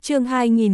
Chương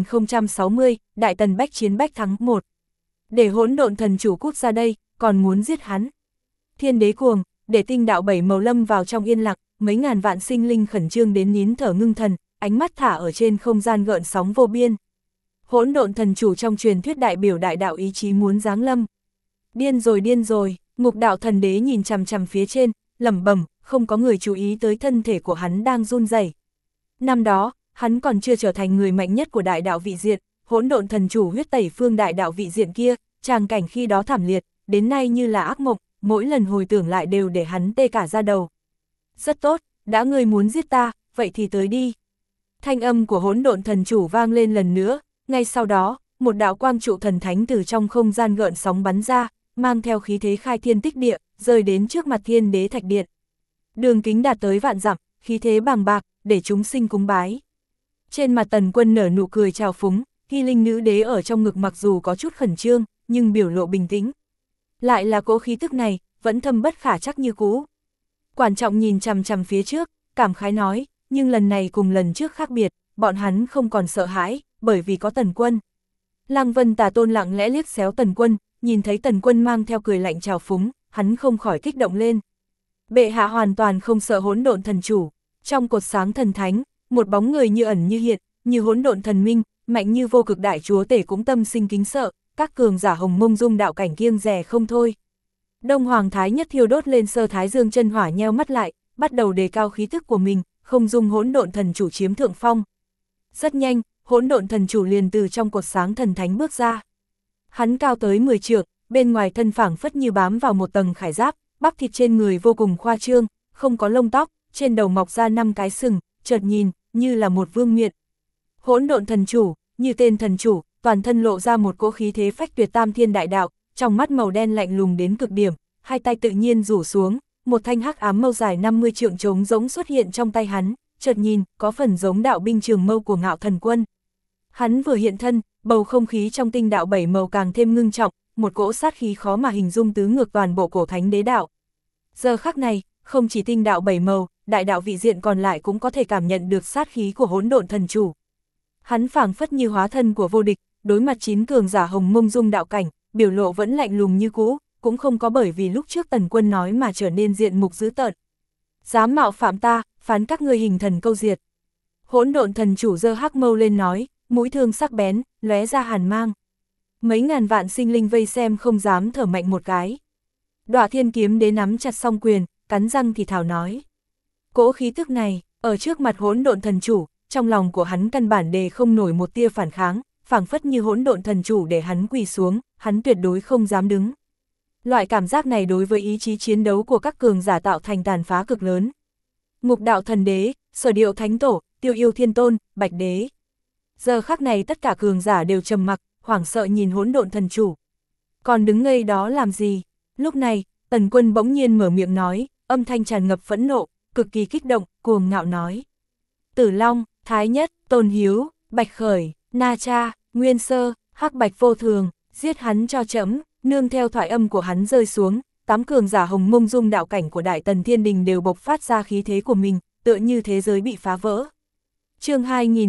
2060, Đại Tần bách chiến bách thắng 1. Để hỗn độn thần chủ cút ra đây, còn muốn giết hắn. Thiên đế cuồng, để tinh đạo bảy màu lâm vào trong yên lặng, mấy ngàn vạn sinh linh khẩn trương đến nín thở ngưng thần, ánh mắt thả ở trên không gian gợn sóng vô biên. Hỗn độn thần chủ trong truyền thuyết đại biểu đại đạo ý chí muốn giáng lâm. Điên rồi, Ngục đạo thần đế nhìn chằm chằm phía trên, lẩm bẩm, không có người chú ý tới thân thể của hắn đang run rẩy. Năm đó, hắn còn chưa trở thành người mạnh nhất của đại đạo vị diện, hỗn độn thần chủ huyết tẩy phương đại đạo vị diện kia, tràng cảnh khi đó thảm liệt, đến nay như là ác mộng, mỗi lần hồi tưởng lại đều để hắn tê cả da đầu. Rất tốt, đã ngươi muốn giết ta, vậy thì tới đi. Thanh âm của hỗn độn thần chủ vang lên lần nữa, ngay sau đó, một đạo quang trụ thần thánh từ trong không gian gợn sóng bắn ra, mang theo khí thế khai thiên tích địa, rơi đến trước mặt thiên đế thạch điện. Đường kính đạt tới vạn dặm, khí thế bàng bạc, để chúng sinh cúng bái. Trên mặt Tần Quân nở nụ cười trào phúng, Hy Linh nữ đế ở trong ngực mặc dù có chút khẩn trương, nhưng biểu lộ bình tĩnh. Lại là cỗ khí tức này, vẫn thâm bất khả trắc như cũ. Quản Trọng nhìn chằm chằm phía trước, cảm khái nói, nhưng lần này cùng lần trước khác biệt, bọn hắn không còn sợ hãi, bởi vì có Tần Quân. Lăng Vân Tà Tôn lặng lẽ liếc xéo Tần Quân, nhìn thấy Tần Quân mang theo cười lạnh trào phúng, hắn không khỏi kích động lên. Bệ hạ hoàn toàn không sợ hỗn độn thần chủ. Trong cột sáng thần thánh, một bóng người như ẩn như hiện, như hỗn độn thần minh, mạnh như vô cực đại chúa tể cũng tâm sinh kính sợ, các cường giả hồng mông dung đạo cảnh kiêng dè không thôi. Đông Hoàng Thái Nhất thiêu đốt lên sơ thái dương chân hỏa nheo mắt lại, bắt đầu đề cao khí thức của mình, không dung hỗn độn thần chủ chiếm thượng phong. Rất nhanh, hỗn độn thần chủ liền từ trong cột sáng thần thánh bước ra. Hắn cao tới 10 trượng, bên ngoài thân phảng phất như bám vào một tầng khải giáp, bắp thịt trên người vô cùng khoa trương, không có lông tóc, trên đầu mọc ra 5 cái sừng, chợt nhìn, như là một vương miện. Hỗn độn thần chủ, như tên thần chủ, toàn thân lộ ra một cỗ khí thế phách tuyệt tam thiên đại đạo, trong mắt màu đen lạnh lùng đến cực điểm, hai tay tự nhiên rủ xuống, một thanh hắc ám mâu dài 50 trượng trống rỗng xuất hiện trong tay hắn, chợt nhìn, có phần giống đạo binh trường mâu của Ngạo Thần Quân. Hắn vừa hiện thân, bầu không khí trong tinh đạo bảy màu càng thêm ngưng trọng, một cỗ sát khí khó mà hình dung tứ ngược toàn bộ cổ thánh đế đạo. Giờ khắc này, không chỉ tinh đạo bảy màu, đại đạo vị diện còn lại cũng có thể cảm nhận được sát khí của hỗn độn thần chủ. Hắn phảng phất như hóa thân của vô địch, đối mặt 9 cường giả hồng mông dung đạo cảnh, biểu lộ vẫn lạnh lùng như cũ, cũng không có bởi vì lúc trước Tần Quân nói mà trở nên diện mục dữ tợn. Dám mạo phạm ta, phán các ngươi hình thần câu diệt. Hỗn độn thần chủ giơ hắc mâu lên nói, mũi thương sắc bén, lóe ra hàn mang. Mấy ngàn vạn sinh linh vây xem không dám thở mạnh một cái. Đọa Thiên Kiếm Đế nắm chặt song quyền, cắn răng thì thào nói. Cỗ khí tức này, ở trước mặt hỗn độn thần chủ, trong lòng của hắn căn bản đề không nổi một tia phản kháng, phảng phất như hỗn độn thần chủ để hắn quỳ xuống, hắn tuyệt đối không dám đứng. Loại cảm giác này đối với ý chí chiến đấu của các cường giả tạo thành tàn phá cực lớn. Ngục đạo thần đế, Sở Điệu Thánh Tổ, Tiêu Yêu Thiên Tôn, Bạch Đế. Giờ khắc này tất cả cường giả đều trầm mặc, hoảng sợ nhìn hỗn độn thần chủ. Còn đứng ngây đó làm gì? Lúc này, Tần Quân bỗng nhiên mở miệng nói, âm thanh tràn ngập phẫn nộ, cực kỳ kích động, cuồng ngạo nói. Tử Long, Thái Nhất, Tôn Hiếu, Bạch Khởi, Na Cha, Nguyên Sơ, Hắc Bạch Vô Thường, giết hắn cho trẫm. Nương theo thoại âm của hắn rơi xuống, 8 cường giả hồng mông dung đạo cảnh của Đại Tần Thiên Đình đều bộc phát ra khí thế của mình, tựa như thế giới bị phá vỡ. Chương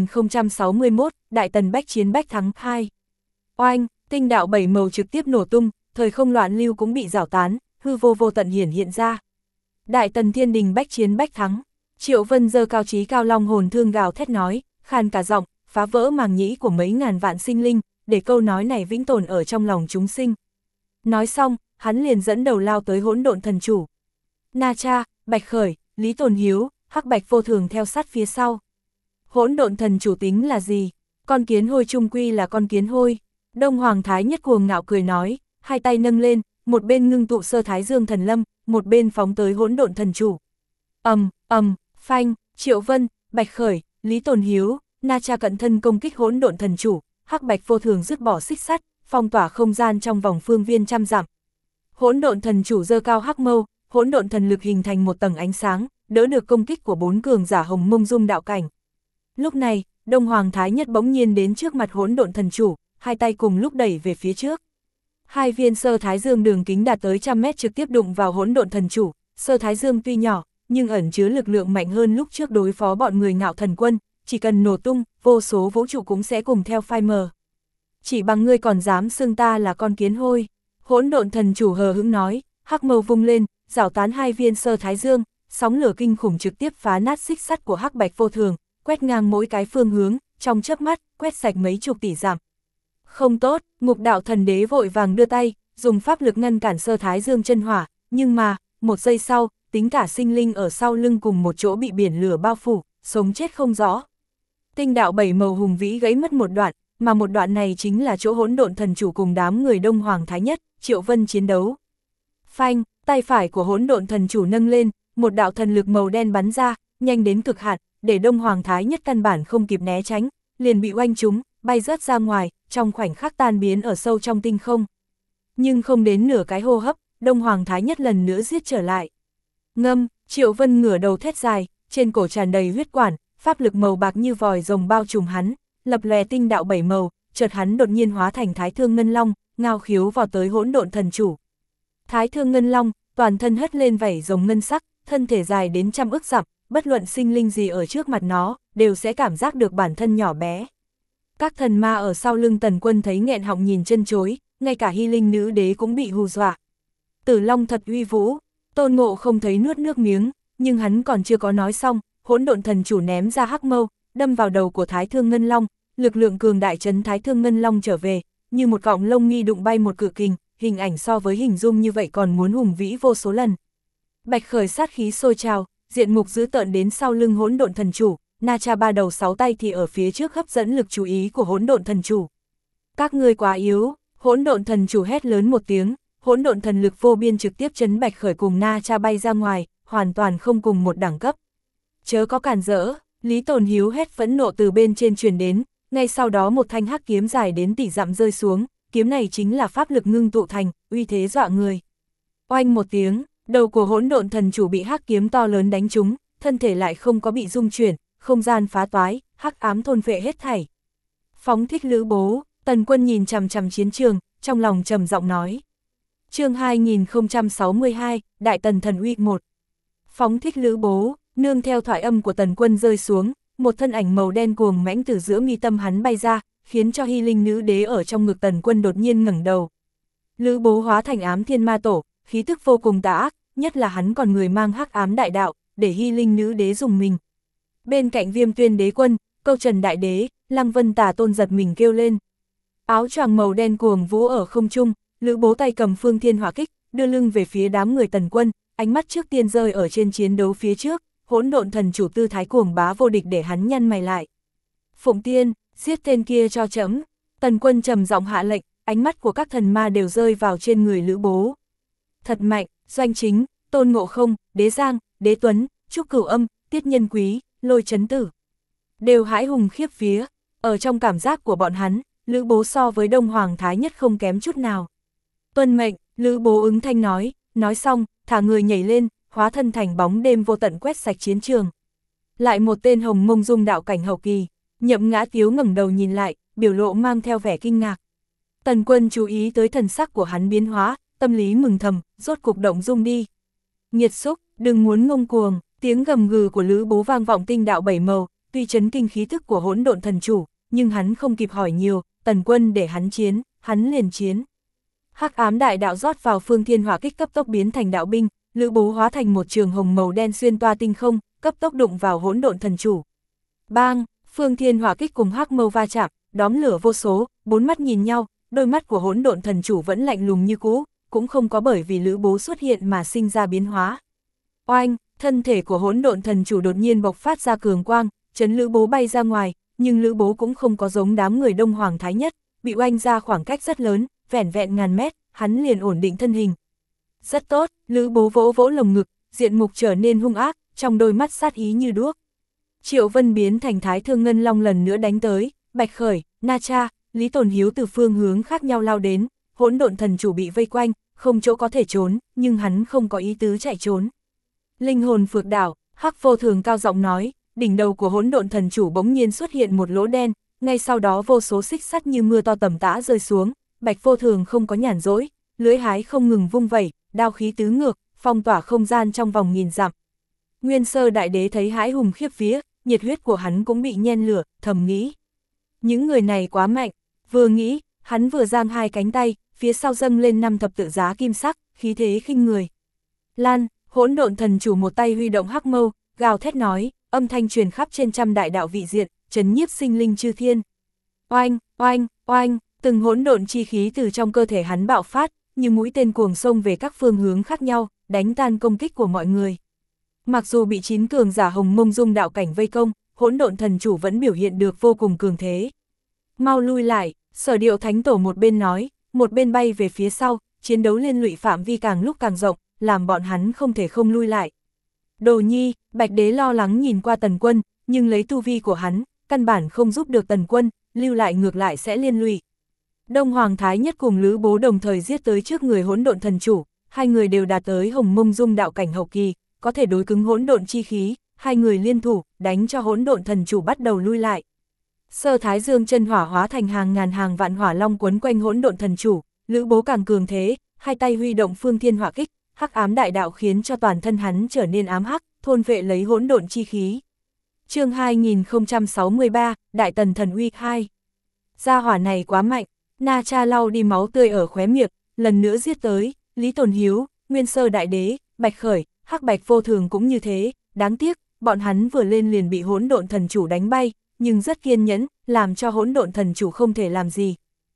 2061, Đại Tần bách chiến bách thắng 2. Oanh, tinh đạo bảy màu trực tiếp nổ tung, thời không loạn lưu cũng bị rào tán, hư vô vô tận hiện ra. Đại Tần Thiên Đình bách chiến bách thắng. Triệu Vân giơ cao chí cao long hồn thương gào thét nói, khan cả giọng, phá vỡ màng nhĩ của mấy ngàn vạn sinh linh, để câu nói này vĩnh tồn ở trong lòng chúng sinh. Nói xong, hắn liền dẫn đầu lao tới hỗn độn thần chủ. Na Cha, Bạch Khởi, Lý Tồn Hiếu, Hắc Bạch Vô Thường theo sát phía sau. Hỗn độn thần chủ tính là gì? Con kiến hôi chung quy là con kiến hôi. Đông Hoàng Thái Nhất cuồng ngạo cười nói, hai tay nâng lên, một bên ngưng tụ sơ thái dương thần lâm, một bên phóng tới hỗn độn thần chủ. Phanh, Triệu Vân, Bạch Khởi, Lý Tồn Hiếu, Na Cha cận thân công kích hỗn độn thần chủ, Hắc Bạch Vô Thường dứt bỏ xích sắt, phong tỏa không gian trong vòng phương viên trăm dặm. Hỗn độn thần chủ giơ cao hắc mâu, hỗn độn thần lực hình thành một tầng ánh sáng, đỡ được công kích của 4 cường giả hồng mông dung đạo cảnh. Lúc này, Đông Hoàng Thái Nhất bỗng nhiên đến trước mặt hỗn độn thần chủ, hai tay cùng lúc đẩy về phía trước. Hai viên sơ thái dương đường kính đạt tới 100 mét trực tiếp đụng vào hỗn độn thần chủ, sơ thái dương tuy nhỏ, nhưng ẩn chứa lực lượng mạnh hơn lúc trước đối phó bọn người Ngạo Thần Quân, chỉ cần nổ tung, vô số vũ trụ cũng sẽ cùng theo phai mờ. Chỉ bằng ngươi còn dám xưng ta là con kiến hôi. Hỗn độn thần chủ hờ hững nói, hắc mâu vung lên, rảo tán hai viên sơ thái dương, sóng lửa kinh khủng trực tiếp phá nát xích sắt của hắc bạch vô thường, quét ngang mỗi cái phương hướng, trong chớp mắt, quét sạch mấy chục tỷ dặm. Không tốt, Ngục đạo thần đế vội vàng đưa tay, dùng pháp lực ngăn cản sơ thái dương chân hỏa, nhưng mà, một giây sau, tính cả sinh linh ở sau lưng cùng một chỗ bị biển lửa bao phủ, sống chết không rõ. Tinh đạo bảy màu hùng vĩ gãy mất một đoạn, mà một đoạn này chính là chỗ hỗn độn thần chủ cùng đám người Đông Hoàng Thái Nhất, Triệu Vân chiến đấu. Phanh, tay phải của hỗn độn thần chủ nâng lên, một đạo thần lực màu đen bắn ra, nhanh đến cực hạn, để Đông Hoàng Thái Nhất căn bản không kịp né tránh, liền bị oanh trúng, bay rớt ra ngoài, trong khoảnh khắc tan biến ở sâu trong tinh không. Nhưng không đến nửa cái hô hấp, Đông Hoàng Thái Nhất lần nữa giết trở lại. Ngâm, Triệu Vân ngửa đầu thét dài, trên cổ tràn đầy huyết quản, pháp lực màu bạc như vòi rồng bao trùm hắn, lập lòe tinh đạo bảy màu, chợt hắn đột nhiên hóa thành Thái Thương Ngân Long, ngao khiếu vào tới hỗn độn thần chủ. Thái Thương Ngân Long, toàn thân hất lên vảy rồng ngân sắc, thân thể dài đến trăm ức dặm, bất luận sinh linh gì ở trước mặt nó, đều sẽ cảm giác được bản thân nhỏ bé. Các thần ma ở sau lưng Tần Quân thấy nghẹn họng nhìn chân chối, ngay cả Hy Linh nữ đế cũng bị hù dọa. Tử Long thật uy vũ, Tôn Ngộ không thấy nuốt nước miếng, nhưng hắn còn chưa có nói xong, hỗn độn thần chủ ném ra hắc mâu, đâm vào đầu của Thái Thương Ngân Long, lực lượng cường đại chấn Thái Thương Ngân Long trở về, như một cọng lông nghi đụng bay một cự kình, hình ảnh so với hình dung như vậy còn muốn hùng vĩ vô số lần. Bạch Khởi sát khí sôi trào, diện mục dữ tợn đến sau lưng hỗn độn thần chủ, Na Cha ba đầu sáu tay thì ở phía trước hấp dẫn lực chú ý của hỗn độn thần chủ. Các ngươi quá yếu, hỗn độn thần chủ hét lớn một tiếng, hỗn độn thần lực vô biên trực tiếp chấn Bạch Khởi cùng Na Cha bay ra ngoài, hoàn toàn không cùng một đẳng cấp. Chớ có cản rỡ, Lý Tồn Hiếu hét phẫn nộ từ bên trên truyền đến, ngay sau đó một thanh hắc kiếm dài đến tỷ dặm rơi xuống, kiếm này chính là pháp lực ngưng tụ thành, uy thế dọa người. Oanh một tiếng, đầu của hỗn độn thần chủ bị hắc kiếm to lớn đánh trúng, thân thể lại không có bị rung chuyển, không gian phá toái, hắc ám thôn phệ hết thảy. Phóng thích lữ bố, Tần Quân nhìn chằm chằm chiến trường, trong lòng trầm giọng nói. Chương 2062, Đại Tần Thần Uy 1. Phóng thích lữ bố, nương theo thoại âm của Tần Quân rơi xuống, một thân ảnh màu đen cuồng mãnh từ giữa mi tâm hắn bay ra, khiến cho Hy Linh nữ đế ở trong ngực Tần Quân đột nhiên ngẩng đầu. Lữ bố hóa thành ám thiên ma tổ, khí tức vô cùng tà ác, nhất là hắn còn người mang hắc ám đại đạo, để Hy Linh nữ đế dùng mình. Bên cạnh Viêm Tuyên đế quân, Câu Trần đại đế, Lăng Vân Tà Tôn giật mình kêu lên. Áo choàng màu đen cuồng vũ ở không trung, lữ bố tay cầm phương thiên hỏa kích, đưa lưng về phía đám người Tần Quân, ánh mắt trước tiên rơi ở trên chiến đấu phía trước, hỗn độn thần chủ tư thái cuồng bá vô địch để hắn nhăn mày lại. Phụng Tiên, giết tên kia cho chấm. Tần Quân trầm giọng hạ lệnh, ánh mắt của các thần ma đều rơi vào trên người lữ bố. Thật mạnh, Doanh Chính, Tôn Ngộ Không, Đế Giang, Đế Tuấn, Trúc Cửu Âm, Tiết Nhân Quý, Lôi Chấn Tử. Đều hãi hùng khiếp vía, ở trong cảm giác của bọn hắn, lữ bố so với Đông Hoàng Thái Nhất không kém chút nào. Tuân mệnh, lữ bố ứng thanh nói xong, thả người nhảy lên, hóa thân thành bóng đêm vô tận quét sạch chiến trường. Lại một tên hồng mông dung đạo cảnh hậu kỳ, Nhậm Ngã Tiếu ngẩng đầu nhìn lại, biểu lộ mang theo vẻ kinh ngạc. Tần Quân chú ý tới thần sắc của hắn biến hóa, tâm lý mừng thầm, rốt cục động dung đi. Nghiệt xúc, đừng muốn ngông cuồng, tiếng gầm gừ của lữ bố vang vọng tinh đạo bảy màu, tuy chấn kinh khí thức của hỗn độn thần chủ, nhưng hắn không kịp hỏi nhiều, Tần Quân để hắn chiến, hắn liền chiến. Hắc ám đại đạo rót vào phương thiên hỏa kích cấp tốc biến thành đạo binh, lữ bố hóa thành một trường hồng màu đen xuyên toa tinh không, cấp tốc đụng vào hỗn độn thần chủ. Bang, phương thiên hỏa kích cùng hắc mâu va chạm, đóm lửa vô số, bốn mắt nhìn nhau, đôi mắt của hỗn độn thần chủ vẫn lạnh lùng như cũ, cũng không có bởi vì lữ bố xuất hiện mà sinh ra biến hóa. Oanh, thân thể của hỗn độn thần chủ đột nhiên bộc phát ra cường quang, chấn lữ bố bay ra ngoài, nhưng lữ bố cũng không có giống đám người Đông Hoàng Thái Nhất, bị oanh ra khoảng cách rất lớn, vẻn vẹn ngàn mét, hắn liền ổn định thân hình. Rất tốt, lữ bố vỗ vỗ lồng ngực, diện mục trở nên hung ác, trong đôi mắt sát ý như đuốc. Triệu Vân biến thành Thái Thương Ngân Long lần nữa đánh tới, Bạch Khởi, Na Cha, Lý Tồn Hiếu từ phương hướng khác nhau lao đến, hỗn độn thần chủ bị vây quanh, không chỗ có thể trốn, nhưng hắn không có ý tứ chạy trốn. Linh hồn phược đảo, Hắc Vô Thường cao giọng nói, đỉnh đầu của hỗn độn thần chủ bỗng nhiên xuất hiện một lỗ đen, ngay sau đó vô số xích sắt như mưa to tầm tã rơi xuống, Bạch Vô Thường không có nhàn rỗi, lưỡi hái không ngừng vung vẩy, đao khí tứ ngược, phong tỏa không gian trong vòng nghìn dặm. Nguyên Sơ đại đế thấy hãi hùng khiếp vía, nhiệt huyết của hắn cũng bị nhen lửa, thầm nghĩ. Những người này quá mạnh, vừa nghĩ, hắn vừa giang hai cánh tay, phía sau dâng lên 5 thập tự giá kim sắc, khí thế khinh người. Lan, hỗn độn thần chủ một tay huy động hắc mâu, gào thét nói, âm thanh truyền khắp trên trăm đại đạo vị diện, trấn nhiếp sinh linh chư thiên. Oanh, oanh, oanh, từng hỗn độn chi khí từ trong cơ thể hắn bạo phát, như mũi tên cuồng xông về các phương hướng khác nhau, đánh tan công kích của mọi người. Mặc dù bị 9 cường giả hồng mông dung đạo cảnh vây công, hỗn độn thần chủ vẫn biểu hiện được vô cùng cường thế. Mau lui lại, Sở Điệu Thánh Tổ một bên nói, một bên bay về phía sau, chiến đấu liên lụy phạm vi càng lúc càng rộng, làm bọn hắn không thể không lui lại. Đồ Nhi, Bạch Đế lo lắng nhìn qua Tần Quân, nhưng lấy tu vi của hắn, căn bản không giúp được Tần Quân, lưu lại ngược lại sẽ liên lụy. Đông Hoàng Thái Nhất cùng Lữ Bố đồng thời giết tới trước người hỗn độn thần chủ, hai người đều đạt tới hồng mông dung đạo cảnh hậu kỳ, có thể đối cứng hỗn độn chi khí, hai người liên thủ, đánh cho hỗn độn thần chủ bắt đầu lui lại. Sơ Thái Dương chân hỏa hóa thành hàng ngàn hàng vạn hỏa long quấn quanh hỗn độn thần chủ, Lữ Bố càng cường thế, hai tay huy động phương thiên hỏa kích, hắc ám đại đạo khiến cho toàn thân hắn trở nên ám hắc, thôn vệ lấy hỗn độn chi khí. Chương 2063, Đại Tần Thần Uy 2. Gia hỏa này quá mạnh, Na Cha lau đi máu tươi ở khóe miệng, lần nữa giết tới, Lý Tồn Hiếu, Nguyên Sơ Đại Đế, Bạch Khởi, Hắc Bạch Vô Thường cũng như thế, đáng tiếc, bọn hắn vừa lên liền bị hỗn độn thần chủ đánh bay, nhưng rất kiên nhẫn, làm cho hỗn độn thần chủ không thể làm gì.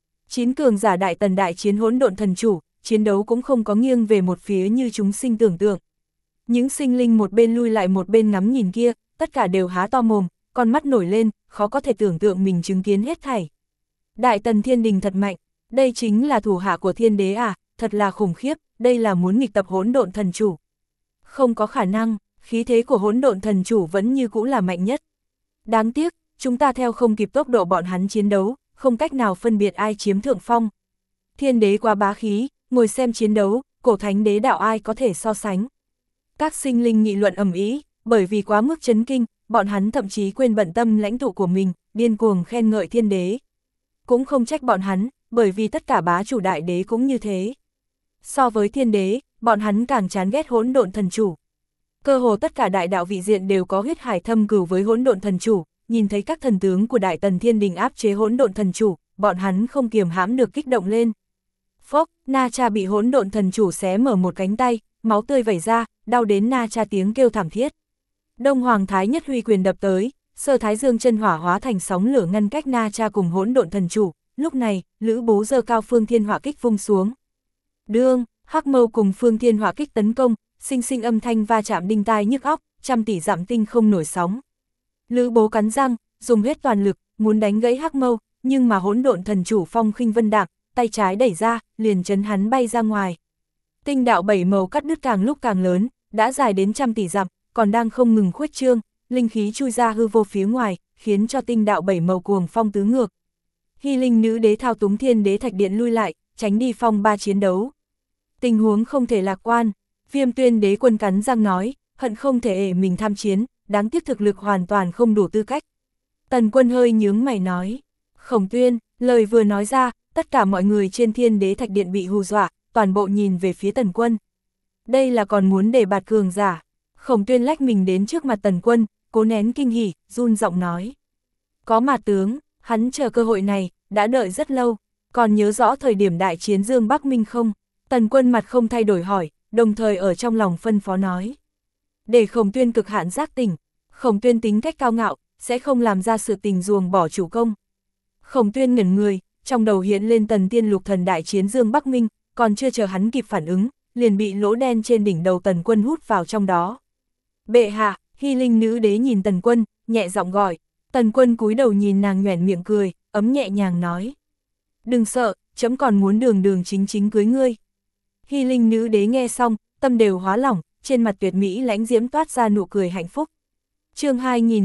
9 cường giả Đại Tần đại chiến hỗn độn thần chủ, chiến đấu cũng không có nghiêng về một phía như chúng sinh tưởng tượng. Những sinh linh một bên lui lại một bên ngắm nhìn kia, tất cả đều há to mồm, con mắt nổi lên, khó có thể tưởng tượng mình chứng kiến hết thảy. Đại Tần Thiên Đình thật mạnh, đây chính là thủ hạ của Thiên Đế à, thật là khủng khiếp, đây là muốn nghịch tập hỗn độn thần chủ. Không có khả năng, khí thế của hỗn độn thần chủ vẫn như cũ là mạnh nhất. Đáng tiếc, chúng ta theo không kịp tốc độ bọn hắn chiến đấu, không cách nào phân biệt ai chiếm thượng phong. Thiên Đế quá bá khí, ngồi xem chiến đấu, cổ thánh đế đạo ai có thể so sánh. Các sinh linh nghị luận ầm ĩ, bởi vì quá mức chấn kinh, bọn hắn thậm chí quên bận tâm lãnh tụ của mình, điên cuồng khen ngợi Thiên Đế. Cũng không trách bọn hắn, bởi vì tất cả bá chủ đại đế cũng như thế. So với Thiên Đế, bọn hắn càng chán ghét hỗn độn thần chủ. Cơ hồ tất cả đại đạo vị diện đều có huyết hải thâm cừu với hỗn độn thần chủ, nhìn thấy các thần tướng của Đại Tần Thiên Đình áp chế hỗn độn thần chủ, bọn hắn không kiềm hãm được kích động lên. Phốc, Na Cha bị hỗn độn thần chủ xé mở một cánh tay, máu tươi vẩy ra, đau đến Na Cha tiếng kêu thảm thiết. Đông Hoàng Thái Nhất huy quyền đập tới, Sơ Thái Dương chân hỏa hóa thành sóng lửa ngăn cách Na Cha cùng hỗn độn thần chủ, lúc này, Lữ Bố giơ cao phương thiên hỏa kích vung xuống. Đương, hắc mâu cùng phương thiên hỏa kích tấn công, sinh sinh âm thanh va chạm đinh tai nhức óc, trăm tỷ dặm tinh không nổi sóng. Lữ Bố cắn răng, dùng hết toàn lực, muốn đánh gãy hắc mâu, nhưng mà hỗn độn thần chủ phong khinh vân đạm, tay trái đẩy ra, liền chấn hắn bay ra ngoài. Tinh đạo bảy màu cắt đứt càng lúc càng lớn, đã dài đến trăm tỷ dặm, còn đang không ngừng khuếch trương, linh khí chui ra hư vô phía ngoài, khiến cho tinh đạo bảy màu cuồng phong tứ ngược. Hy Linh nữ đế thao túng Thiên Đế thạch điện lui lại, tránh đi phong ba chiến đấu. Tình huống không thể lạc quan, Viêm Tuyên đế quân cắn răng nói, hận không thể ể mình tham chiến, đáng tiếc thực lực hoàn toàn không đủ tư cách. Tần Quân hơi nhướng mày nói, Khổng Tuyên, lời vừa nói ra, tất cả mọi người trên Thiên Đế thạch điện bị hù dọa, toàn bộ nhìn về phía Tần Quân. Đây là còn muốn để bạt cường giả. Khổng Tuyên lách mình đến trước mặt Tần Quân, cố nén kinh hỉ, run giọng nói. Có mà tướng, hắn chờ cơ hội này, đã đợi rất lâu, còn nhớ rõ thời điểm đại chiến Dương Bắc Minh không? Tần Quân mặt không thay đổi hỏi, đồng thời ở trong lòng phân phó nói. Để Khổng Tuyên cực hạn giác tỉnh, Khổng Tuyên tính cách cao ngạo, sẽ không làm ra sự tình ruồng bỏ chủ công. Khổng Tuyên ngẩn người, trong đầu hiện lên Tần Tiên Lục Thần đại chiến Dương Bắc Minh, còn chưa chờ hắn kịp phản ứng, liền bị lỗ đen trên đỉnh đầu Tần Quân hút vào trong đó. Bệ hạ, Hy Linh nữ đế nhìn Tần Quân, nhẹ giọng gọi. Tần Quân cúi đầu nhìn nàng nhoẻn miệng cười, ấm nhẹ nhàng nói. Đừng sợ, chấm còn muốn đường đường chính chính cưới ngươi. Hy Linh nữ đế nghe xong, tâm đều hóa lỏng, trên mặt tuyệt mỹ lãnh diễm toát ra nụ cười hạnh phúc. Chương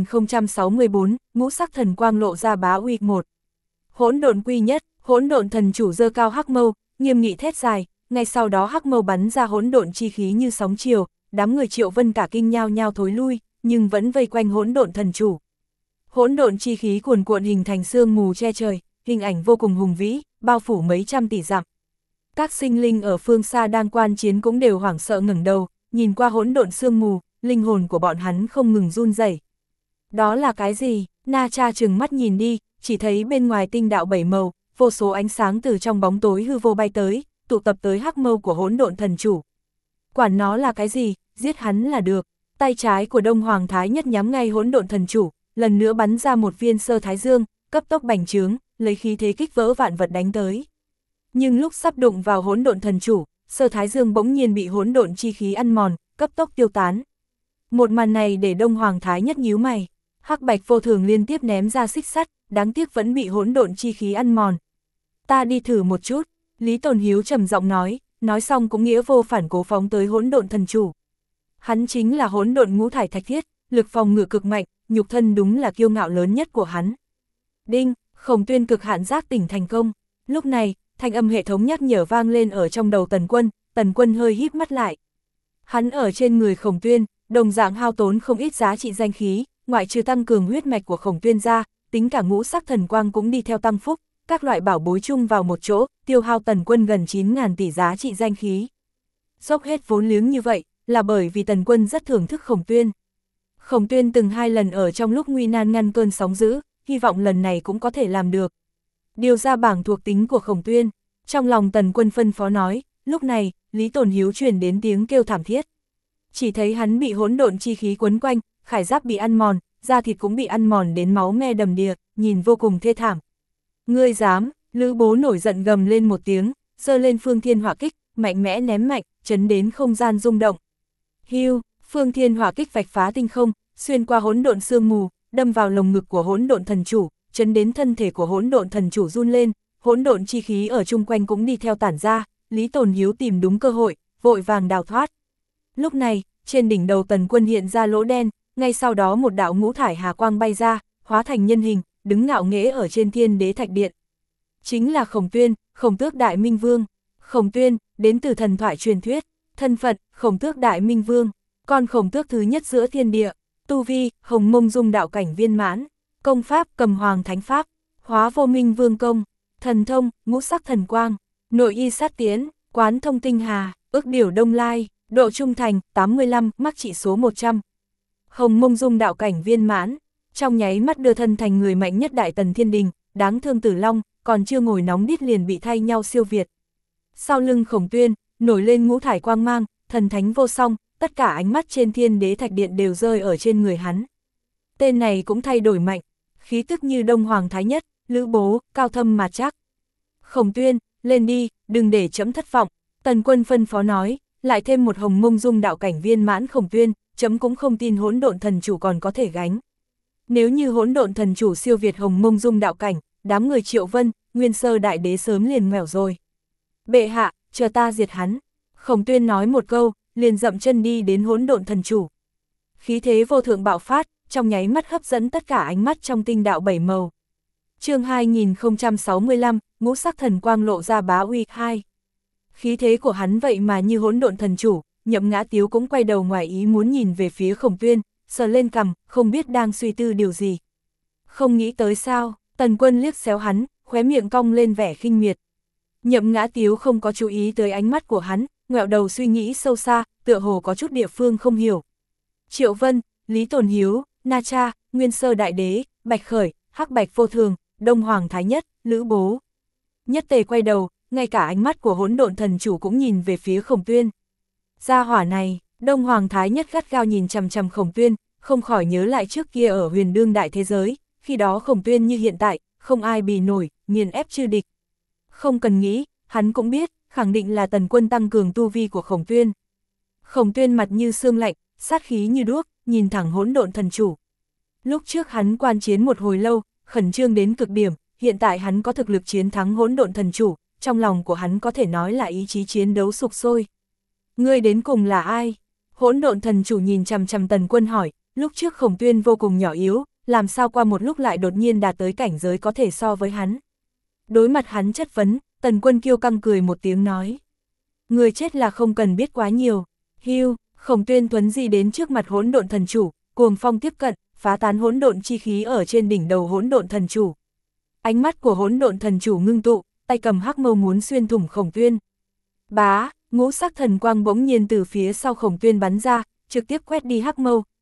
2064, ngũ sắc thần quang lộ ra bá uy 1. Hỗn độn quy nhất, hỗn độn thần chủ giơ cao hắc mâu, nghiêm nghị thét dài, ngay sau đó hắc mâu bắn ra hỗn độn chi khí như sóng chiều, đám người Triệu Vân cả kinh nhao nhao thối lui, nhưng vẫn vây quanh hỗn độn thần chủ. Hỗn độn chi khí cuồn cuộn hình thành sương mù che trời, hình ảnh vô cùng hùng vĩ, bao phủ mấy trăm tỷ dặm. Các sinh linh ở phương xa đang quan chiến cũng đều hoảng sợ ngẩng đầu, nhìn qua hỗn độn sương mù, linh hồn của bọn hắn không ngừng run rẩy. Đó là cái gì? Na Cha trừng mắt nhìn đi, chỉ thấy bên ngoài tinh đạo 7 màu, vô số ánh sáng từ trong bóng tối hư vô bay tới, tụ tập tới hắc mâu của hỗn độn thần chủ. Quản nó là cái gì, giết hắn là được. Tay trái của Đông Hoàng Thái Nhất nhắm ngay hỗn độn thần chủ, lần nữa bắn ra một viên sơ thái dương, cấp tốc bành trướng, lấy khí thế kích vỡ vạn vật đánh tới. Nhưng lúc sắp đụng vào hỗn độn thần chủ, sơ thái dương bỗng nhiên bị hỗn độn chi khí ăn mòn, cấp tốc tiêu tán. Một màn này để Đông Hoàng Thái Nhất nhíu mày. Hắc Bạch Vô Thường liên tiếp ném ra xích sắt, đáng tiếc vẫn bị hỗn độn chi khí ăn mòn. Ta đi thử một chút, Lý Tồn Hiếu trầm giọng nói xong cũng nghĩa vô phản cố phóng tới hỗn độn thần chủ. Hắn chính là hỗn độn ngũ thải thạch thiết, lực phòng ngự cực mạnh, nhục thân đúng là kiêu ngạo lớn nhất của hắn. Đinh, Khổng Tuyên cực hạn giác tỉnh thành công. Lúc này, thanh âm hệ thống nhắc nhở vang lên ở trong đầu Tần Quân hơi híp mắt lại. Hắn ở trên người Khổng Tuyên, đồng dạng hao tốn không ít giá trị danh khí, ngoại trừ tăng cường huyết mạch của Khổng Tuyên ra, tính cả ngũ sắc thần quang cũng đi theo tăng phúc, các loại bảo bối chung vào một chỗ, tiêu hao Tần Quân gần 9.000 tỷ giá trị danh khí. Dốc hết vốn liếng như vậy, là bởi vì Tần Quân rất thưởng thức Khổng Tuyên. Khổng Tuyên từng 2 lần ở trong lúc nguy nan ngăn cơn sóng dữ, hy vọng lần này cũng có thể làm được. Điều ra bảng thuộc tính của Khổng Tuyên, trong lòng Tần Quân phân phó nói, lúc này, Lý Tồn Hiếu truyền đến tiếng kêu thảm thiết. Chỉ thấy hắn bị hỗn độn chi khí quấn quanh, khải giáp bị ăn mòn, da thịt cũng bị ăn mòn đến máu me đầm đìa, nhìn vô cùng thê thảm. Ngươi dám? Lữ Bố nổi giận gầm lên một tiếng, giơ lên Phương Thiên Hỏa Kích, mạnh mẽ ném mạnh, chấn đến không gian rung động. Hưu, Phương Thiên Hỏa Kích vạch phá tinh không, xuyên qua hỗn độn sương mù, đâm vào lồng ngực của hỗn độn thần chủ, chấn đến thân thể của hỗn độn thần chủ run lên, hỗn độn chi khí ở chung quanh cũng đi theo tản ra. Lý Tồn Hiếu tìm đúng cơ hội, vội vàng đào thoát. Lúc này, trên đỉnh đầu Tần Quân hiện ra lỗ đen, ngay sau đó một đạo ngũ thải hà quang bay ra, hóa thành nhân hình, đứng ngạo nghễ ở trên Thiên Đế Thạch Điện. Chính là Khổng Tuyên, Khổng Tước Đại Minh Vương. Khổng Tuyên, đến từ thần thoại truyền thuyết, thân phận, Khổng Tước Đại Minh Vương, con khổng tước thứ nhất giữa thiên địa, tu vi, Hồng Mông Dung đạo cảnh viên mãn, công pháp, Cầm Hoàng Thánh Pháp, Hóa Vô Minh Vương Công, thần thông, Ngũ Sắc Thần Quang, nội y sát tiến, quán thông tinh hà, ước điểu đông lai, độ trung thành, 85, mắc trị số 100. Hồng Mông Dung đạo cảnh viên mãn, trong nháy mắt đưa thân thành người mạnh nhất Đại Tần Thiên Đình, đáng thương Tử Long, còn chưa ngồi nóng đít liền bị thay nhau siêu việt. Sau lưng Khổng Tuyên, nổi lên ngũ thải quang mang, thần thánh vô song, tất cả ánh mắt trên Thiên Đế Thạch Điện đều rơi ở trên người hắn. Tên này cũng thay đổi mạnh, khí tức như Đông Hoàng Thái Nhất, Lữ Bố, cao thâm mà chắc. Khổng Tuyên, lên đi, đừng để trẫm thất vọng. Tần Quân phân phó nói, lại thêm một Hồng Mông Dung đạo cảnh viên mãn Khổng Tuyên, trẫm cũng không tin hỗn độn thần chủ còn có thể gánh. Nếu như hỗn độn thần chủ siêu việt Hồng Mông Dung đạo cảnh, đám người Triệu Vân, Nguyên Sơ Đại Đế sớm liền ngoẻo rồi. Bệ hạ, chờ ta diệt hắn. Khổng Tuyên nói một câu, liền dậm chân đi đến hỗn độn thần chủ. Khí thế vô thượng bạo phát, trong nháy mắt hấp dẫn tất cả ánh mắt trong tinh đạo 7 màu. Chương 2065, Ngũ Sắc Thần Quang lộ ra bá uy 2. Khí thế của hắn vậy mà như hỗn độn thần chủ, Nhậm Ngã Tiếu cũng quay đầu ngoài ý muốn nhìn về phía Khổng Tuyên, sờ lên cằm, không biết đang suy tư điều gì. Không nghĩ tới sao? Tần Quân liếc xéo hắn, khóe miệng cong lên vẻ khinh miệt. Nhậm Ngã Tiếu không có chú ý tới ánh mắt của hắn, ngoẹo đầu suy nghĩ sâu xa, tựa hồ có chút địa phương không hiểu. Triệu Vân, Lý Tồn Hiếu, Na Cha, Nguyên Sơ Đại Đế, Bạch Khởi, Hắc Bạch Vô Thường, Đông Hoàng Thái Nhất, Lữ Bố. Nhất tề quay đầu, ngay cả ánh mắt của hỗn độn thần chủ cũng nhìn về phía Khổng Tuyên. Gia hỏa này, Đông Hoàng Thái Nhất gắt gao nhìn chằm chằm Khổng Tuyên, không khỏi nhớ lại trước kia ở Huyền Đương đại thế giới, khi đó Khổng Tuyên như hiện tại, không ai bì nổi, nghiền ép chư địch. Không cần nghĩ, hắn cũng biết, khẳng định là Tần Quân tăng cường tu vi của Khổng Tuyên. Khổng Tuyên mặt như xương lạnh, sát khí như đuốc, nhìn thẳng hỗn độn thần chủ. Lúc trước hắn quan chiến một hồi lâu, khẩn trương đến cực điểm, hiện tại hắn có thực lực chiến thắng hỗn độn thần chủ, trong lòng của hắn có thể nói là ý chí chiến đấu sục sôi. Ngươi đến cùng là ai? Hỗn độn thần chủ nhìn chằm chằm Tần Quân hỏi, lúc trước Khổng Tuyên vô cùng nhỏ yếu, làm sao qua một lúc lại đột nhiên đạt tới cảnh giới có thể so với hắn. Đối mặt hắn chất vấn, Tần Quân kiêu căng cười một tiếng nói. Người chết là không cần biết quá nhiều. Hưu, Khổng Tuyên thuấn di đến trước mặt hỗn độn thần chủ, cuồng phong tiếp cận, phá tán hỗn độn chi khí ở trên đỉnh đầu hỗn độn thần chủ. Ánh mắt của hỗn độn thần chủ ngưng tụ, tay cầm hắc mâu muốn xuyên thủng Khổng Tuyên. Bá, ngũ sắc thần quang bỗng nhiên từ phía sau Khổng Tuyên bắn ra, trực tiếp quét đi hắc mâu,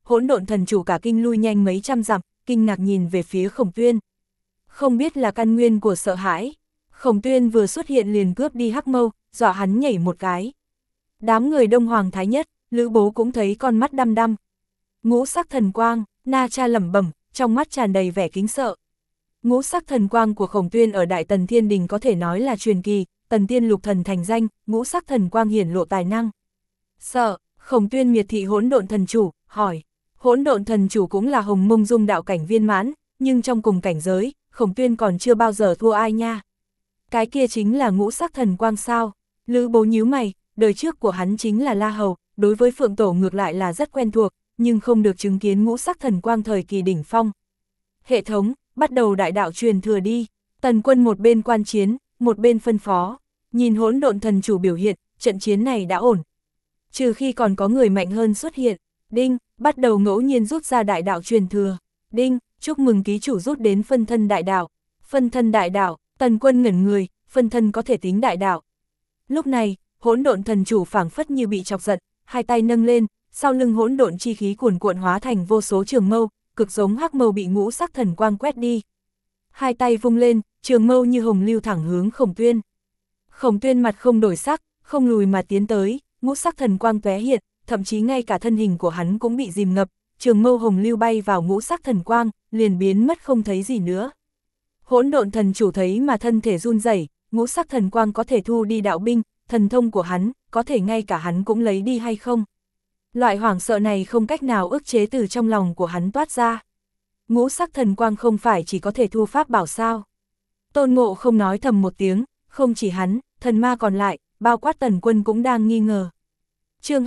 hỗn độn thần chủ cả kinh lui nhanh mấy trăm dặm, kinh ngạc nhìn về phía Khổng Tuyên. Không biết là căn nguyên của sợ hãi, Khổng Tuyên vừa xuất hiện liền cướp đi hắc mâu, dọa hắn nhảy một cái. Đám người Đông Hoàng Thái Nhất, Lữ Bố cũng thấy con mắt đăm đăm. Ngũ sắc thần quang, Na Cha lẩm bẩm, trong mắt tràn đầy vẻ kính sợ. Ngũ sắc thần quang của Khổng Tuyên ở Đại Tần Thiên Đình có thể nói là truyền kỳ, Tần Tiên Lục Thần thành danh, ngũ sắc thần quang hiển lộ tài năng. Sợ, Khổng Tuyên miệt thị hỗn độn thần chủ, hỏi. Hỗn độn thần chủ cũng là Hồng Mông Dung đạo cảnh viên mãn, nhưng trong cùng cảnh giới, Khổng Tuyên còn chưa bao giờ thua ai nha. Cái kia chính là ngũ sắc thần quang sao? Lữ Bố nhíu mày, đời trước của hắn chính là La Hầu, đối với Phượng Tổ ngược lại là rất quen thuộc, nhưng không được chứng kiến ngũ sắc thần quang thời kỳ đỉnh phong. Hệ thống, bắt đầu đại đạo truyền thừa đi. Tần Quân một bên quan chiến, một bên phân phó. Nhìn hỗn độn thần chủ biểu hiện, trận chiến này đã ổn. Trừ khi còn có người mạnh hơn xuất hiện. Đinh, bắt đầu ngẫu nhiên rút ra đại đạo truyền thừa. Đinh, chúc mừng ký chủ rút đến phân thân đại đạo. Phân thân đại đạo, Tần Quân ngẩn người, phân thân có thể tính đại đạo. Lúc này, hỗn độn thần chủ phảng phất như bị chọc giận, hai tay nâng lên, sau lưng hỗn độn chi khí cuồn cuộn hóa thành vô số trường mâu, cực giống hắc mâu bị ngũ sắc thần quang quét đi. Hai tay vung lên, trường mâu như hồng lưu thẳng hướng Khổng Tuyên. Khổng Tuyên mặt không đổi sắc, không lùi mà tiến tới, ngũ sắc thần quang tóe hiện, thậm chí ngay cả thân hình của hắn cũng bị dìm ngập, trường mâu hồng lưu bay vào ngũ sắc thần quang, liền biến mất không thấy gì nữa. Hỗn độn thần chủ thấy mà thân thể run rẩy, ngũ sắc thần quang có thể thu đi đạo binh, thần thông của hắn, có thể ngay cả hắn cũng lấy đi hay không? Loại hoảng sợ này không cách nào ức chế từ trong lòng của hắn toát ra. Ngũ sắc thần quang không phải chỉ có thể thu pháp bảo sao? Tôn Ngộ không nói thầm một tiếng, không chỉ hắn, thần ma còn lại, bao quát Tần Quân cũng đang nghi ngờ. Chương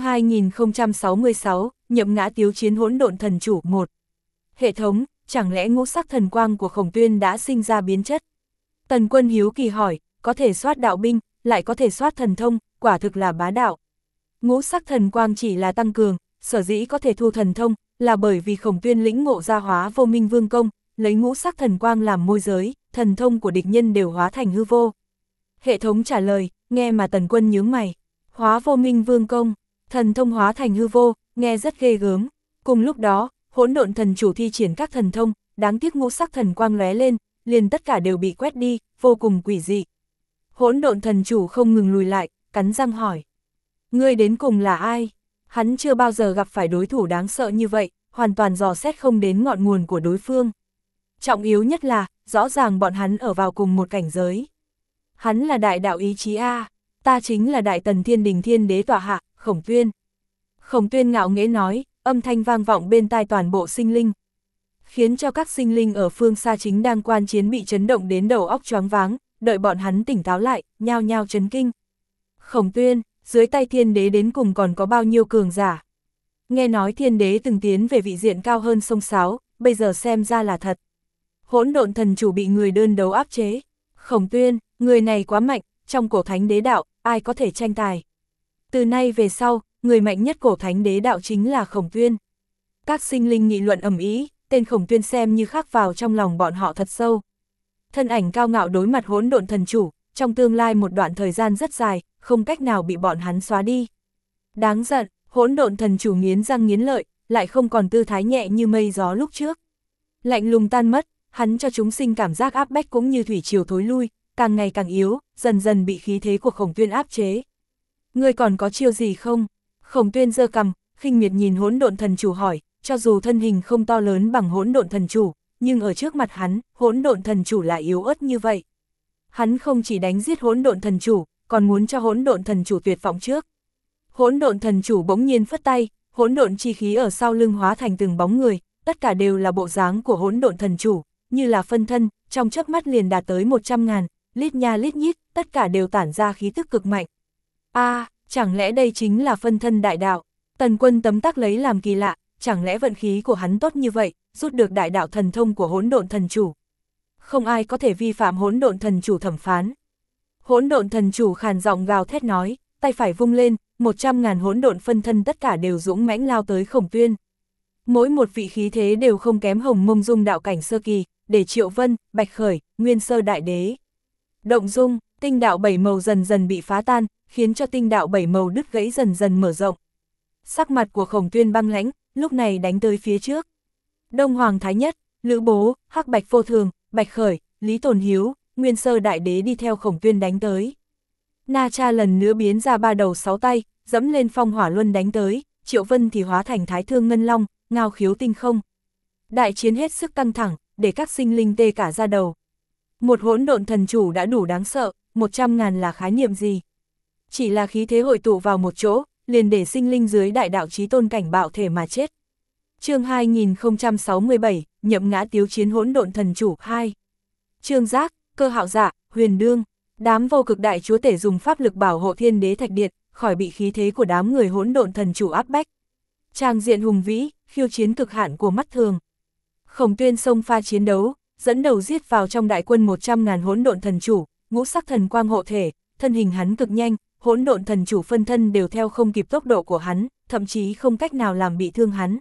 2066, nhậm ngã tiếu chiến hỗn độn thần chủ 1. Hệ thống, chẳng lẽ ngũ sắc thần quang của Khổng Tuyên đã sinh ra biến chất? Tần Quân hiếu kỳ hỏi, có thể soát đạo binh, lại có thể soát thần thông, quả thực là bá đạo. Ngũ sắc thần quang chỉ là tăng cường, sở dĩ có thể thu thần thông, là bởi vì Khổng Tuyên lĩnh ngộ ra hóa vô minh vương công, lấy ngũ sắc thần quang làm môi giới, thần thông của địch nhân đều hóa thành hư vô. Hệ thống trả lời, nghe mà Tần Quân nhướng mày. Hóa vô minh vương công, thần thông hóa thành hư vô, nghe rất ghê gớm. Cùng lúc đó, hỗn độn thần chủ thi triển các thần thông, đáng tiếc ngũ sắc thần quang lóe lên, liền tất cả đều bị quét đi, vô cùng quỷ dị. Hỗn độn thần chủ không ngừng lùi lại, cắn răng hỏi. Ngươi đến cùng là ai? Hắn chưa bao giờ gặp phải đối thủ đáng sợ như vậy, hoàn toàn dò xét không đến ngọn nguồn của đối phương. Trọng yếu nhất là, rõ ràng bọn hắn ở vào cùng một cảnh giới. Hắn là đại đạo ý chí A, ta chính là Đại Tần Thiên Đình Thiên Đế tọa hạ, Khổng Tuyên. Khổng Tuyên ngạo nghễ nói, âm thanh vang vọng bên tai toàn bộ sinh linh. Khiến cho các sinh linh ở phương xa chính đang quan chiến bị chấn động đến đầu óc choáng váng, đợi bọn hắn tỉnh táo lại, nhao nhao chấn kinh. Khổng Tuyên, dưới tay Thiên Đế đến cùng còn có bao nhiêu cường giả? Nghe nói Thiên Đế từng tiến về vị diện cao hơn sông Sáo, bây giờ xem ra là thật. Hỗn độn thần chủ bị người đơn đấu áp chế. Khổng Tuyên, người này quá mạnh, trong cổ thánh đế đạo, ai có thể tranh tài. Từ nay về sau, người mạnh nhất cổ thánh đế đạo chính là Khổng Tuyên. Các sinh linh nghị luận ầm ĩ, tên Khổng Tuyên xem như khắc vào trong lòng bọn họ thật sâu. Thân ảnh cao ngạo đối mặt hỗn độn thần chủ, trong tương lai một đoạn thời gian rất dài, không cách nào bị bọn hắn xóa đi. Đáng giận, hỗn độn thần chủ nghiến răng nghiến lợi, lại không còn tư thái nhẹ như mây gió lúc trước. Lạnh lùng tan mất, hắn cho chúng sinh cảm giác áp bách cũng như thủy triều thối lui, càng ngày càng yếu, dần dần bị khí thế của Khổng Tuyên áp chế. Ngươi còn có chiêu gì không? Khổng Tuyên giơ cằm, khinh miệt nhìn hỗn độn thần chủ hỏi, cho dù thân hình không to lớn bằng hỗn độn thần chủ, nhưng ở trước mặt hắn, hỗn độn thần chủ lại yếu ớt như vậy. Hắn không chỉ đánh giết hỗn độn thần chủ, còn muốn cho hỗn độn thần chủ tuyệt vọng trước. Hỗn độn thần chủ bỗng nhiên phất tay, hỗn độn chi khí ở sau lưng hóa thành từng bóng người, tất cả đều là bộ dáng của hỗn độn thần chủ, như là phân thân, trong chớp mắt liền đạt tới 100.000, lít nha lít nhít, tất cả đều tản ra khí tức cực mạnh. Chẳng lẽ đây chính là phân thân đại đạo? Tần Quân tấm tắc lấy làm kỳ lạ, chẳng lẽ vận khí của hắn tốt như vậy, rút được đại đạo thần thông của hỗn độn thần chủ? Không ai có thể vi phạm hỗn độn thần chủ thẩm phán. Hỗn độn thần chủ khàn giọng gào thét nói, tay phải vung lên, 100.000 hỗn độn phân thân tất cả đều dũng mãnh lao tới Khổng Tuyên. Mỗi một vị khí thế đều không kém Hồng Mông Dung đạo cảnh sơ kỳ, để Triệu Vân, Bạch Khởi, Nguyên Sơ đại đế. Động dung, tinh đạo bảy màu dần dần bị phá tan, khiến cho tinh đạo bảy màu đứt gãy dần dần mở rộng. Sắc mặt của Khổng Tuyên băng lãnh, lúc này đánh tới phía trước. Đông Hoàng Thái Nhất, Lữ Bố, Hắc Bạch Vô Thường, Bạch Khởi, Lý Tồn Hiếu, Nguyên Sơ Đại Đế đi theo Khổng Tuyên đánh tới. Na Cha lần nữa biến ra 3 đầu 6 tay, dẫm lên phong hỏa luân đánh tới, Triệu Vân thì hóa thành Thái Thương Ngân Long, ngao khiếu tinh không. Đại chiến hết sức căng thẳng, để các sinh linh tê cả da đầu. Một hỗn độn thần chủ đã đủ đáng sợ, 100.000 là khái niệm gì? Chỉ là khí thế hội tụ vào một chỗ, liền để sinh linh dưới đại đạo chí tôn cảnh bạo thể mà chết. Chương 2067, Nhậm Ngã Tiếu chiến hỗn độn thần chủ 2. Trương Giác, Cơ Hạo Dạ, Huyền Đương, đám vô cực đại chúa tể dùng pháp lực bảo hộ Thiên Đế Thạch Điện, khỏi bị khí thế của đám người hỗn độn thần chủ áp bách. Tràng diện hùng vĩ, khiêu chiến cực hạn của mắt thường. Khổng Tuyên xông pha chiến đấu, dẫn đầu giết vào trong đại quân 100.000 hỗn độn thần chủ, ngũ sắc thần quang hộ thể, thân hình hắn cực nhanh, hỗn độn thần chủ phân thân đều theo không kịp tốc độ của hắn, thậm chí không cách nào làm bị thương hắn.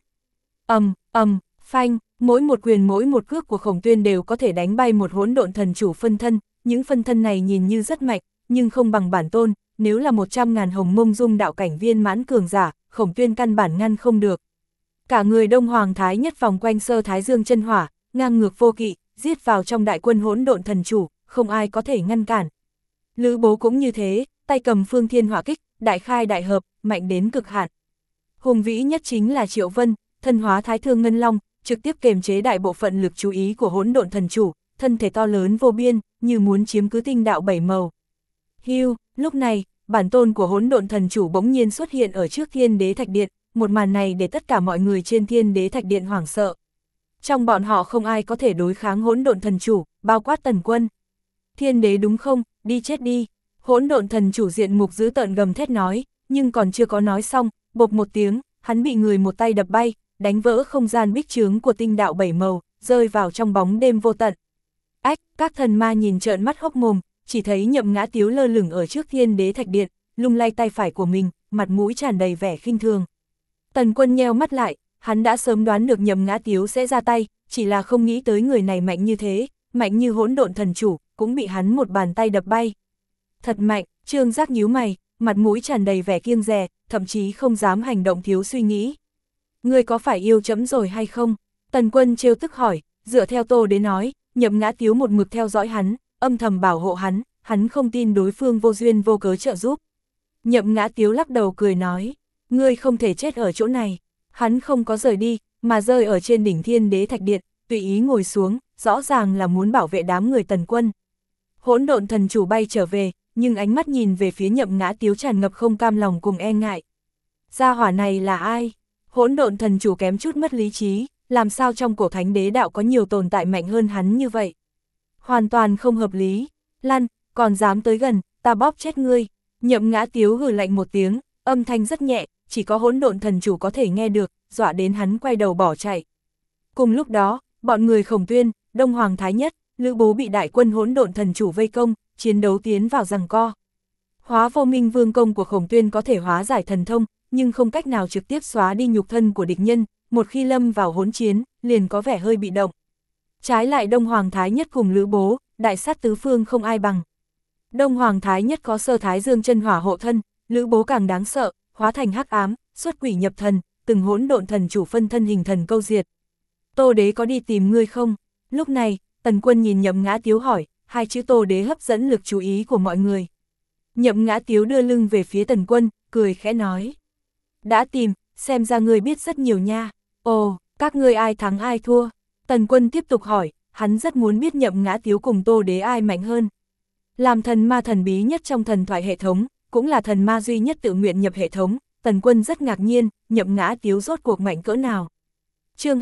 Phanh, mỗi một quyền mỗi một cước của Khổng Tuyên đều có thể đánh bay một hỗn độn thần chủ phân thân, những phân thân này nhìn như rất mạnh, nhưng không bằng bản tôn, nếu là 100.000 hồng mông dung đạo cảnh viên mãn cường giả, Khổng Tuyên căn bản ngăn không được. Cả người Đông Hoàng Thái Nhất vòng quanh Sơ Thái Dương chân hỏa, ngang ngược vô kỵ, giết vào trong đại quân hỗn độn thần chủ, không ai có thể ngăn cản. Lữ Bố cũng như thế, tay cầm Phương Thiên Hỏa Kích, đại khai đại hợp, mạnh đến cực hạn. Hùng vĩ nhất chính là Triệu Vân, thân hóa Thái Thương Ngân Long, trực tiếp kềm chế đại bộ phận lực chú ý của hỗn độn thần chủ, thân thể to lớn vô biên, như muốn chiếm cứ tinh đạo 7 màu. Hưu, lúc này, bản tôn của hỗn độn thần chủ bỗng nhiên xuất hiện ở trước Thiên Đế Thạch Điện, một màn này để tất cả mọi người trên Thiên Đế Thạch Điện hoảng sợ. Trong bọn họ không ai có thể đối kháng hỗn độn thần chủ, bao quát Tần Quân. Thiên đế đúng không, đi chết đi. Hỗn độn thần chủ diện mục dữ tợn gầm thét nói, nhưng còn chưa có nói xong, bộp một tiếng, hắn bị người một tay đập bay, đánh vỡ không gian bích chướng của tinh đạo 7 màu, rơi vào trong bóng đêm vô tận. Ách, các thần ma nhìn trợn mắt hốc mồm, chỉ thấy Nhậm Ngã Tiếu lơ lửng ở trước Thiên Đế Thạch Điện, lung lay tay phải của mình, mặt mũi tràn đầy vẻ khinh thường. Tần Quân nheo mắt lại, hắn đã sớm đoán được Nhậm Ngã Tiếu sẽ ra tay, chỉ là không nghĩ tới người này mạnh như thế, mạnh như hỗn độn thần chủ, cũng bị hắn một bàn tay đập bay. Thật mạnh, Trương Giác nhíu mày, mặt mũi tràn đầy vẻ kiêng dè, thậm chí không dám hành động thiếu suy nghĩ. Ngươi có phải yêu chấm rồi hay không? Tần Quân trêu tức hỏi, dựa theo Tô Đế nói, Nhậm Ngã Tiếu một mực theo dõi hắn, âm thầm bảo hộ hắn không tin đối phương vô duyên vô cớ trợ giúp. Nhậm Ngã Tiếu lắc đầu cười nói, ngươi không thể chết ở chỗ này. Hắn không có rời đi, mà rơi ở trên đỉnh Thiên Đế Thạch Điện, tùy ý ngồi xuống, rõ ràng là muốn bảo vệ đám người Tần Quân. Hỗn độn thần chủ bay trở về, nhưng ánh mắt nhìn về phía Nhậm Ngã Tiếu tràn ngập không cam lòng cùng e ngại. Gia hỏa này là ai? Hỗn độn thần chủ kém chút mất lý trí, làm sao trong cổ thánh đế đạo có nhiều tồn tại mạnh hơn hắn như vậy? Hoàn toàn không hợp lý. Lăn, còn dám tới gần, ta bóp chết ngươi. Nhậm Ngã Tiếu hừ lạnh một tiếng, âm thanh rất nhẹ, chỉ có hỗn độn thần chủ có thể nghe được, dọa đến hắn quay đầu bỏ chạy. Cùng lúc đó, bọn người Khổng Tuyên, Đông Hoàng Thái Nhất, Lữ Bố bị đại quân hỗn độn thần chủ vây công, chiến đấu tiến vào giằng co. Hóa vô minh vương công của Khổng Tuyên có thể hóa giải thần thông, nhưng không cách nào trực tiếp xóa đi nhục thân của địch nhân, một khi lâm vào hỗn chiến, liền có vẻ hơi bị động. Trái lại Đông Hoàng Thái Nhất cùng Lữ Bố, đại sát tứ phương không ai bằng. Đông Hoàng Thái Nhất có Sơ Thái Dương chân hỏa hộ thân, Lữ Bố càng đáng sợ, hóa thành hắc ám, xuất quỷ nhập thần, từng hỗn độn thần chủ phân thân hình thần câu diệt. Tô Đế có đi tìm ngươi không? Lúc này, Tần Quân nhìn Nhậm Ngã Tiếu hỏi, hai chữ Tô Đế hấp dẫn lực chú ý của mọi người. Nhậm Ngã Tiếu đưa lưng về phía Tần Quân, cười khẽ nói. Đã tìm, xem ra ngươi biết rất nhiều nha. Ồ, các ngươi ai thắng ai thua? Tần Quân tiếp tục hỏi, hắn rất muốn biết Nhậm Ngã Tiếu cùng Tô Đế ai mạnh hơn. Làm thần ma thần bí nhất trong thần thoại hệ thống, cũng là thần ma duy nhất tự nguyện nhập hệ thống, Tần Quân rất ngạc nhiên, Nhậm Ngã Tiếu rốt cuộc mạnh cỡ nào. Chương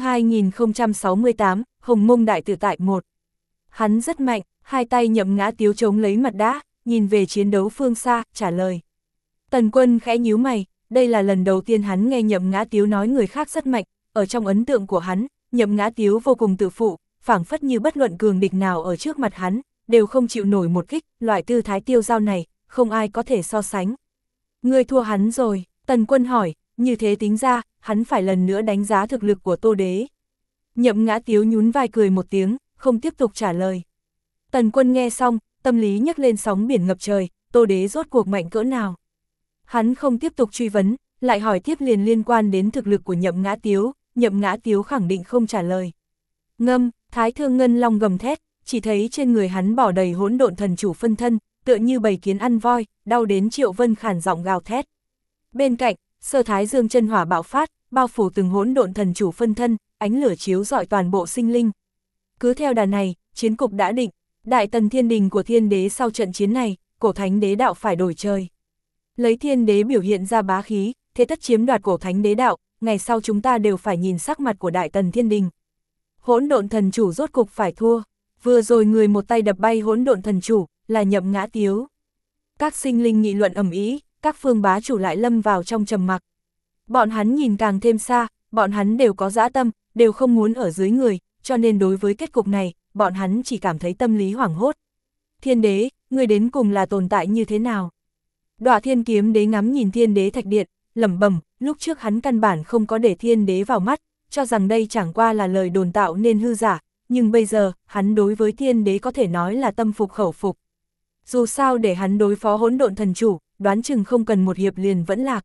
2068, Hồng Mông Đại Tự Tại 1. Hắn rất mạnh, hai tay Nhậm Ngã Tiếu chống lấy mặt đá, nhìn về chiến đấu phương xa, trả lời. Tần Quân khẽ nhíu mày, đây là lần đầu tiên hắn nghe Nhậm Ngã Tiếu nói người khác rất mạnh, ở trong ấn tượng của hắn, Nhậm Ngã Tiếu vô cùng tự phụ, phảng phất như bất luận cường địch nào ở trước mặt hắn, đều không chịu nổi một kích, loại tư thái tiêu dao này, không ai có thể so sánh. Ngươi thua hắn rồi, Tần Quân hỏi, như thế tính ra, hắn phải lần nữa đánh giá thực lực của Tô Đế. Nhậm Ngã Tiếu nhún vai cười một tiếng, không tiếp tục trả lời. Tần Quân nghe xong, tâm lý nhấc lên sóng biển ngập trời, Tô Đế rốt cuộc mạnh cỡ nào. Hắn không tiếp tục truy vấn, lại hỏi tiếp liền liên quan đến thực lực của Nhậm Ngã Tiếu, Nhậm Ngã Tiếu khẳng định không trả lời. Ngâm, Thái Thương Ngân Long gầm thét, chỉ thấy trên người hắn bỏ đầy hỗn độn thần chủ phân thân, tựa như bầy kiến ăn voi, đau đến Triệu Vân khản giọng gào thét. Bên cạnh, Sơ Thái Dương chân hỏa bạo phát, bao phủ từng hỗn độn thần chủ phân thân, ánh lửa chiếu rọi toàn bộ sinh linh. Cứ theo đà này, chiến cục đã định, Đại Tần Thiên Đình của Thiên Đế sau trận chiến này, Cổ Thánh Đế đạo phải đổi trời. Lấy Thiên Đế biểu hiện ra bá khí, thế tất chiếm đoạt Cổ Thánh Đế đạo, ngày sau chúng ta đều phải nhìn sắc mặt của Đại Tần Thiên Đình. Hỗn độn thần chủ rốt cục phải thua, vừa rồi người một tay đập bay hỗn độn thần chủ, là Nhậm Ngã Tiếu. Các sinh linh nghị luận ầm ĩ, các phương bá chủ lại lâm vào trong trầm mặc. Bọn hắn nhìn càng thêm xa, bọn hắn đều có dã tâm, đều không muốn ở dưới người, cho nên đối với kết cục này, bọn hắn chỉ cảm thấy tâm lý hoảng hốt. Thiên Đế, người đến cùng là tồn tại như thế nào? Đọa Thiên Kiếm Đế ngắm nhìn Thiên Đế thạch điện, lẩm bẩm, lúc trước hắn căn bản không có để Thiên Đế vào mắt, cho rằng đây chẳng qua là lời đồn tạo nên hư giả, nhưng bây giờ, hắn đối với Thiên Đế có thể nói là tâm phục khẩu phục. Dù sao để hắn đối phó hỗn độn thần chủ, đoán chừng không cần một hiệp liền vẫn lạc.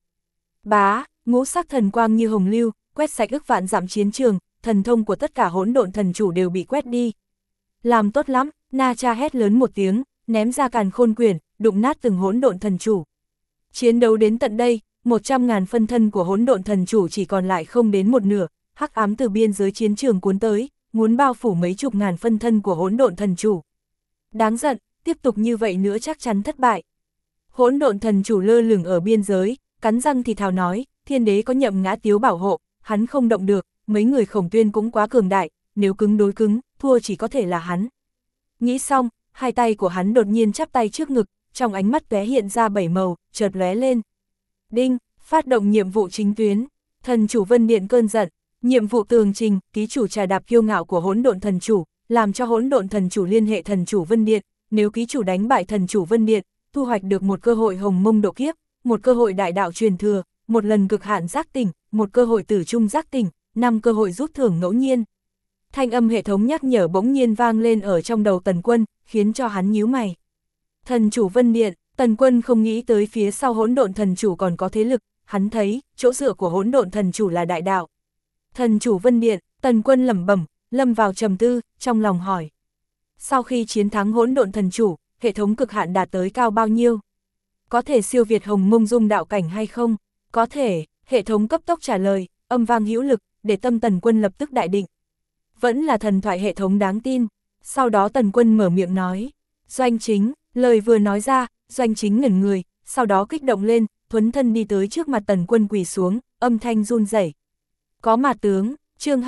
Bá, ngũ sắc thần quang như hồng lưu, quét sạch ức vạn dặm chiến trường, thần thông của tất cả hỗn độn thần chủ đều bị quét đi. Làm tốt lắm, Na Cha hét lớn một tiếng, ném ra càn khôn quyển, đụng nát từng hỗn độn thần chủ. Chiến đấu đến tận đây, 100.000 phân thân của hỗn độn thần chủ chỉ còn lại không đến một nửa, hắc ám từ biên giới chiến trường cuốn tới, muốn bao phủ mấy chục ngàn phân thân của hỗn độn thần chủ. Đáng giận, tiếp tục như vậy nữa chắc chắn thất bại. Hỗn độn thần chủ lơ lửng ở biên giới, cắn răng thì thào nói, Thiên Đế có Nhậm Ngã Tiếu bảo hộ, hắn không động được, mấy người Khổng Tuyên cũng quá cường đại, nếu cứng đối cứng, thua chỉ có thể là hắn. Nghĩ xong, hai tay của hắn đột nhiên chắp tay trước ngực, trong ánh mắt tóe hiện ra 7 màu, chợt lóe lên. Đinh, phát động nhiệm vụ chính tuyến, thần chủ Vân Điện cơn giận, nhiệm vụ tường trình, ký chủ trà đạp kiêu ngạo của hỗn độn thần chủ, làm cho hỗn độn thần chủ liên hệ thần chủ Vân Điện, nếu ký chủ đánh bại thần chủ Vân Điện, thu hoạch được một cơ hội hồng mông độ kiếp, một cơ hội đại đạo truyền thừa, một lần cực hạn giác tỉnh, một cơ hội tử trung giác tỉnh, 5 cơ hội rút thưởng ngẫu nhiên. Thanh âm hệ thống nhắc nhở bỗng nhiên vang lên ở trong đầu Tần Quân, khiến cho hắn nhíu mày. Thần chủ Vân Điện, Tần Quân không nghĩ tới phía sau hỗn độn thần chủ còn có thế lực, hắn thấy, chỗ dựa của hỗn độn thần chủ là đại đạo. Thần chủ Vân Điện, Tần Quân lẩm bẩm, lâm vào trầm tư, trong lòng hỏi. Sau khi chiến thắng hỗn độn thần chủ, hệ thống cực hạn đạt tới cao bao nhiêu? Có thể siêu việt hồng mông dung đạo cảnh hay không? Có thể, hệ thống cấp tốc trả lời, âm vang hữu lực, để tâm Tần Quân lập tức đại định. Vẫn là thần thoại hệ thống đáng tin. Sau đó Tần Quân mở miệng nói. Doanh Chính, lời vừa nói ra, Doanh Chính ngẩn người, sau đó kích động lên, thuấn thân đi tới trước mặt Tần Quân quỳ xuống, âm thanh run rẩy. Có mà tướng, chương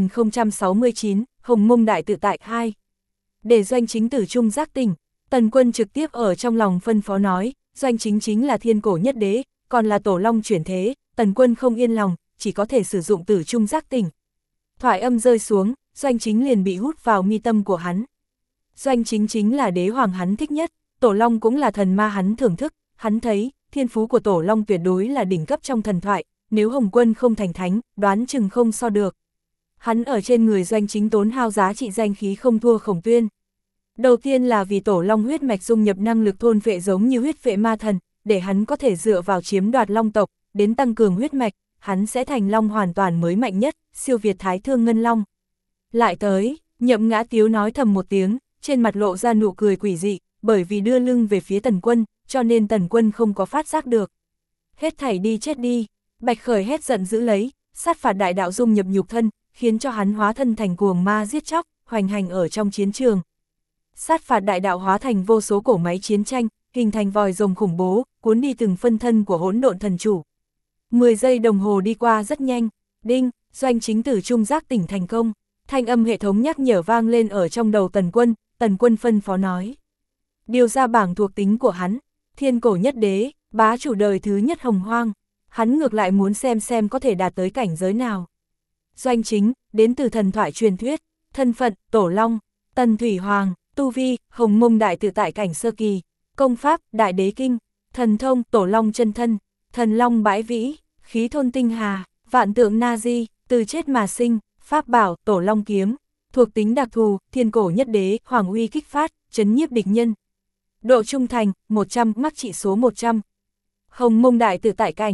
2069, Hồng Mông Đại Tự Tại 2. Để Doanh Chính tử trung giác tỉnh, Tần Quân trực tiếp ở trong lòng phân phó nói, Doanh Chính chính là thiên cổ nhất đế, còn là tổ long chuyển thế, Tần Quân không yên lòng, chỉ có thể sử dụng tử trung giác tỉnh. Thoại âm rơi xuống, Doanh Chính liền bị hút vào mi tâm của hắn. Doanh Chính chính là đế hoàng hắn thích nhất, tổ long cũng là thần ma hắn thưởng thức, hắn thấy, thiên phú của tổ long tuyệt đối là đỉnh cấp trong thần thoại, nếu Hồng Quân không thành thánh, đoán chừng không so được. Hắn ở trên người Doanh Chính tốn hao giá trị danh khí không thua Khổng Tuyên. Đầu tiên là vì tổ long huyết mạch dung nhập năng lực thôn phệ giống như huyết phệ ma thần, để hắn có thể dựa vào chiếm đoạt long tộc, đến tăng cường huyết mạch, hắn sẽ thành long hoàn toàn mới mạnh nhất, siêu việt Thái Thương Ngân Long. Lại tới, Nhậm Ngã Tiếu nói thầm một tiếng, trên mặt lộ ra nụ cười quỷ dị, bởi vì đưa lưng về phía Tần Quân, cho nên Tần Quân không có phát giác được. Hết thảy đi chết đi, Bạch Khởi hét giận dữ lấy, sát phạt đại đạo dung nhập nhục thân, khiến cho hắn hóa thân thành cuồng ma giết chóc, hoành hành ở trong chiến trường. Sát phạt đại đạo hóa thành vô số cổ máy chiến tranh, hình thành vòi rồng khủng bố, cuốn đi từng phân thân của hỗn độn thần chủ. 10 giây đồng hồ đi qua rất nhanh, đinh, Doanh Chính tử trung giác tỉnh thành công. Thanh âm hệ thống nhắc nhở vang lên ở trong đầu Tần Quân phân phó nói. Điều ra bảng thuộc tính của hắn, thiên cổ nhất đế, bá chủ đời thứ nhất hồng hoang, hắn ngược lại muốn xem có thể đạt tới cảnh giới nào. Doanh Chính, đến từ thần thoại truyền thuyết, thân phận, tổ long, Tần Thủy Hoàng, tu vi, Hồng Mông Đại Tự Tại cảnh sơ kỳ, công pháp, Đại Đế Kinh, thần thông, tổ long chân thân, thần long bãi vĩ, khí thôn tinh hà, vạn tượng na di, từ chết mà sinh, pháp bảo, tổ long kiếm, thuộc tính đặc thù, thiên cổ nhất đế, hoàng uy kích phát, trấn nhiếp địch nhân. Độ trung thành, 100, mắc trị số 100. Hồng Mông Đại Tự Tại cảnh,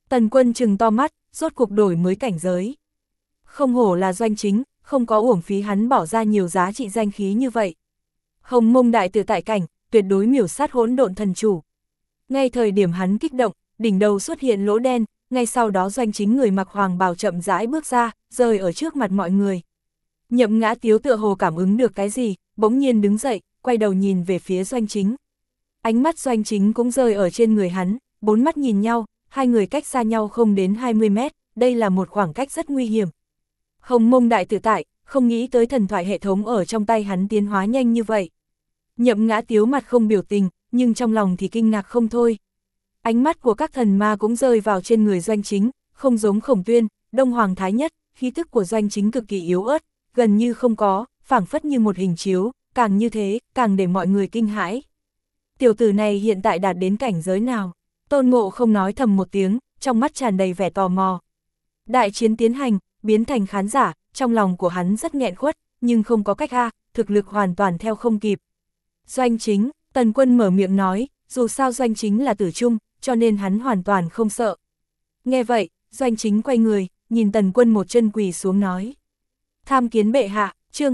Tần Quân trừng to mắt, rốt cuộc đổi mới cảnh giới. Không hổ là Doanh Chính, không có uổng phí hắn bỏ ra nhiều giá trị danh khí như vậy. Hồng Mông đại tự tại cảnh, tuyệt đối miểu sát hỗn độn thần chủ. Ngay thời điểm hắn kích động, đỉnh đầu xuất hiện lỗ đen, ngay sau đó Doanh Chính người mặc hoàng bào chậm rãi bước ra, rơi ở trước mặt mọi người. Nhậm Ngã Tiếu tựa hồ cảm ứng được cái gì, bỗng nhiên đứng dậy, quay đầu nhìn về phía Doanh Chính. Ánh mắt Doanh Chính cũng rơi ở trên người hắn, bốn mắt nhìn nhau, hai người cách xa nhau không đến 20 mét, đây là một khoảng cách rất nguy hiểm. Hồng Mông đại tự tại, không nghĩ tới thần thoại hệ thống ở trong tay hắn tiến hóa nhanh như vậy. Nhậm Ngã Tiếu mặt không biểu tình, nhưng trong lòng thì kinh ngạc không thôi. Ánh mắt của các thần ma cũng rơi vào trên người Doanh Chính, không giống Khổng Tuyên, Đông Hoàng Thái Nhất, khí tức của Doanh Chính cực kỳ yếu ớt, gần như không có, phảng phất như một hình chiếu, càng như thế, càng để mọi người kinh hãi. Tiểu tử này hiện tại đạt đến cảnh giới nào? Tôn Ngộ không nói thầm một tiếng, trong mắt tràn đầy vẻ tò mò. Đại chiến tiến hành, biến thành khán giả, trong lòng của hắn rất nghẹn khuất, nhưng không có cách thực lực hoàn toàn theo không kịp. Doanh Chính, Tần Quân mở miệng nói, dù sao Doanh Chính là tử trung, cho nên hắn hoàn toàn không sợ. Nghe vậy, Doanh Chính quay người, nhìn Tần Quân một chân quỳ xuống nói. Tham kiến bệ hạ, chương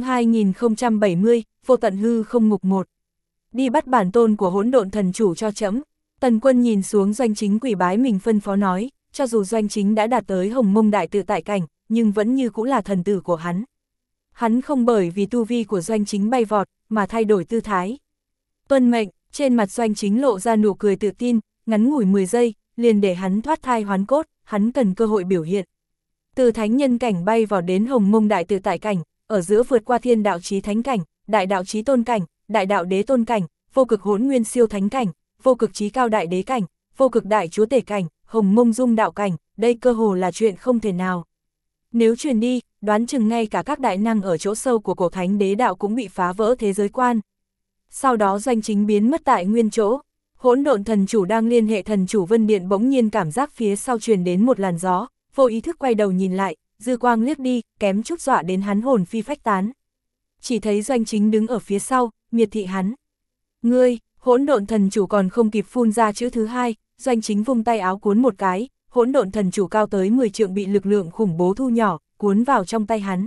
2070, vô tận hư không ngục 1. Đi bắt bản tôn của hỗn độn thần chủ cho trẫm. Tần Quân nhìn xuống Doanh Chính quỳ bái mình phân phó nói, cho dù Doanh Chính đã đạt tới Hồng Mông đại tự tại cảnh, nhưng vẫn như cũng là thần tử của hắn. Hắn không bởi vì tu vi của Doanh Chính bay vọt, mà thay đổi tư thái. Tuân mệnh, trên mặt Doanh Chính lộ ra nụ cười tự tin, ngắn ngủi 10 giây, liền để hắn thoát thai hoán cốt, hắn cần cơ hội biểu hiện. Từ thánh nhân cảnh bay vào đến Hồng Mông đại tự tại cảnh, ở giữa vượt qua thiên đạo chí thánh cảnh, đại đạo chí tôn cảnh, đại đạo đế tôn cảnh, vô cực hỗn nguyên siêu thánh cảnh, vô cực chí cao đại đế cảnh, vô cực đại chúa tể cảnh, Hồng Mông dung đạo cảnh, đây cơ hồ là chuyện không thể nào. Nếu truyền đi, đoán chừng ngay cả các đại năng ở chỗ sâu của cổ thánh đế đạo cũng bị phá vỡ thế giới quan. Sau đó Doanh Chính biến mất tại nguyên chỗ. Hỗn độn thần chủ đang liên hệ thần chủ Vân Điện bỗng nhiên cảm giác phía sau truyền đến một làn gió, vô ý thức quay đầu nhìn lại, dư quang liếc đi, kém chút dọa đến hắn hồn phi phách tán. Chỉ thấy Doanh Chính đứng ở phía sau, miệt thị hắn. Ngươi, hỗn độn thần chủ còn không kịp phun ra chữ thứ hai, Doanh Chính vung tay áo cuốn một cái, hỗn độn thần chủ cao tới 10 trượng bị lực lượng khủng bố thu nhỏ, cuốn vào trong tay hắn.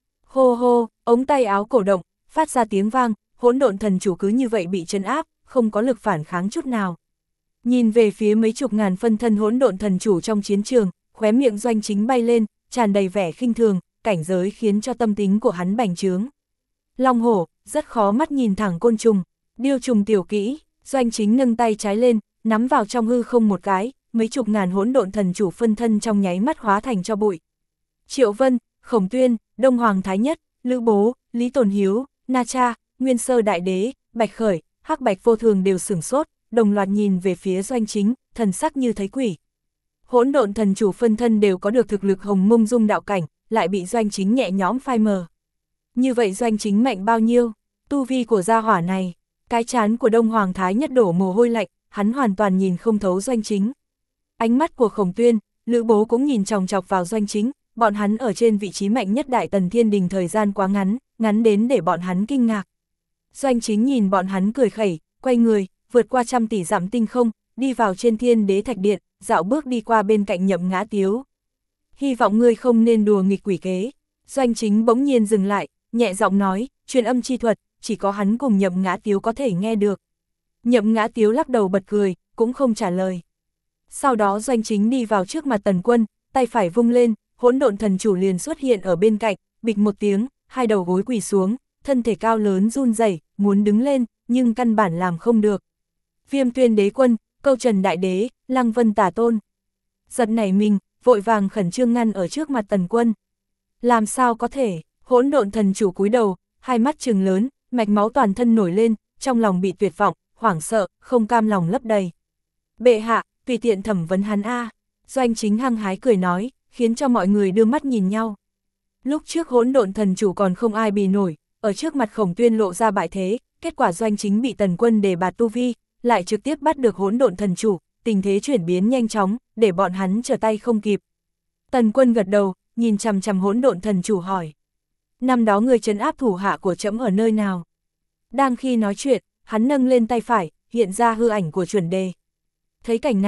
Hô hô, ống tay áo cổ động, phát ra tiếng vang, hỗn độn thần chủ cứ như vậy bị trấn áp, không có lực phản kháng chút nào. Nhìn về phía mấy chục ngàn phân thân hỗn độn thần chủ trong chiến trường, khóe miệng Doanh Chính bay lên, tràn đầy vẻ khinh thường, cảnh giới khiến cho tâm tính của hắn bành trướng. Long hổ, rất khó mắt nhìn thẳng côn trùng, điêu trùng tiểu kỹ, Doanh Chính nâng tay trái lên, nắm vào trong hư không một cái, mấy chục ngàn hỗn độn thần chủ phân thân trong nháy mắt hóa thành cho bụi. Triệu Vân, Khổng Tuyên, Đông Hoàng Thái Nhất, Lữ Bố, Lý Tồn Hiếu, Na Cha, Nguyên Sơ Đại Đế, Bạch Khởi, Hắc Bạch Vô Thường đều sửng sốt, đồng loạt nhìn về phía Doanh Chính, thần sắc như thấy quỷ. Hỗn độn thần chủ phân thân đều có được thực lực Hồng Mông dung đạo cảnh, lại bị Doanh Chính nhẹ nhõm phai mờ. Như vậy Doanh Chính mạnh bao nhiêu? Tu vi của gia hỏa này, cái trán của Đông Hoàng Thái Nhất đổ mồ hôi lạnh, hắn hoàn toàn nhìn không thấu Doanh Chính. Ánh mắt của Khổng Tuyên, Lữ Bố cũng nhìn chòng chọc vào Doanh Chính, bọn hắn ở trên vị trí mạnh nhất Đại Tần Thiên Đình thời gian quá ngắn, ngắn đến để bọn hắn kinh ngạc. Doanh Chính nhìn bọn hắn cười khẩy, quay người, vượt qua trăm tỷ dặm tinh không, đi vào trên Thiên Đế Thạch Điện, dạo bước đi qua bên cạnh Nhậm Ngã Tiếu. Hy vọng ngươi không nên đùa nghịch quỷ kế. Doanh Chính bỗng nhiên dừng lại, nhẹ giọng nói, truyền âm chi thuật, chỉ có hắn cùng Nhậm Ngã Tiếu có thể nghe được. Nhậm Ngã Tiếu lắc đầu bật cười, cũng không trả lời. Sau đó Doanh Chính đi vào trước mặt Tần Quân, tay phải vung lên, hỗn độn thần chủ liền xuất hiện ở bên cạnh, bịch một tiếng, hai đầu gối quỳ xuống, thân thể cao lớn run rẩy, muốn đứng lên, nhưng căn bản làm không được. Viêm Tuyên Đế Quân, Câu Trần Đại Đế, Lăng Vân Tả Tôn. Giật nảy mình, vội vàng khẩn trương ngăn ở trước mặt Tần Quân. Làm sao có thể? Hỗn độn thần chủ cúi đầu, hai mắt trừng lớn, mạch máu toàn thân nổi lên, trong lòng bị tuyệt vọng, hoảng sợ, không cam lòng lấp đầy. Bệ hạ, tùy tiện thẩm vấn hắn a. Doanh Chính hăng hái cười nói, khiến cho mọi người đưa mắt nhìn nhau. Lúc trước hỗn độn thần chủ còn không ai bì nổi, ở trước mặt Khổng Tuyên lộ ra bại thế, kết quả Doanh Chính bị Tần Quân đề bạt tu vi, lại trực tiếp bắt được hỗn độn thần chủ, tình thế chuyển biến nhanh chóng, để bọn hắn trở tay không kịp. Tần Quân gật đầu, nhìn chằm chằm hỗn độn thần chủ hỏi. Năm đó người trấn áp thủ hạ của trẫm ở nơi nào? Đang khi nói chuyện, hắn nâng lên tay phải, hiện ra hư ảnh của chuẩn đề. Thấy cảnh này,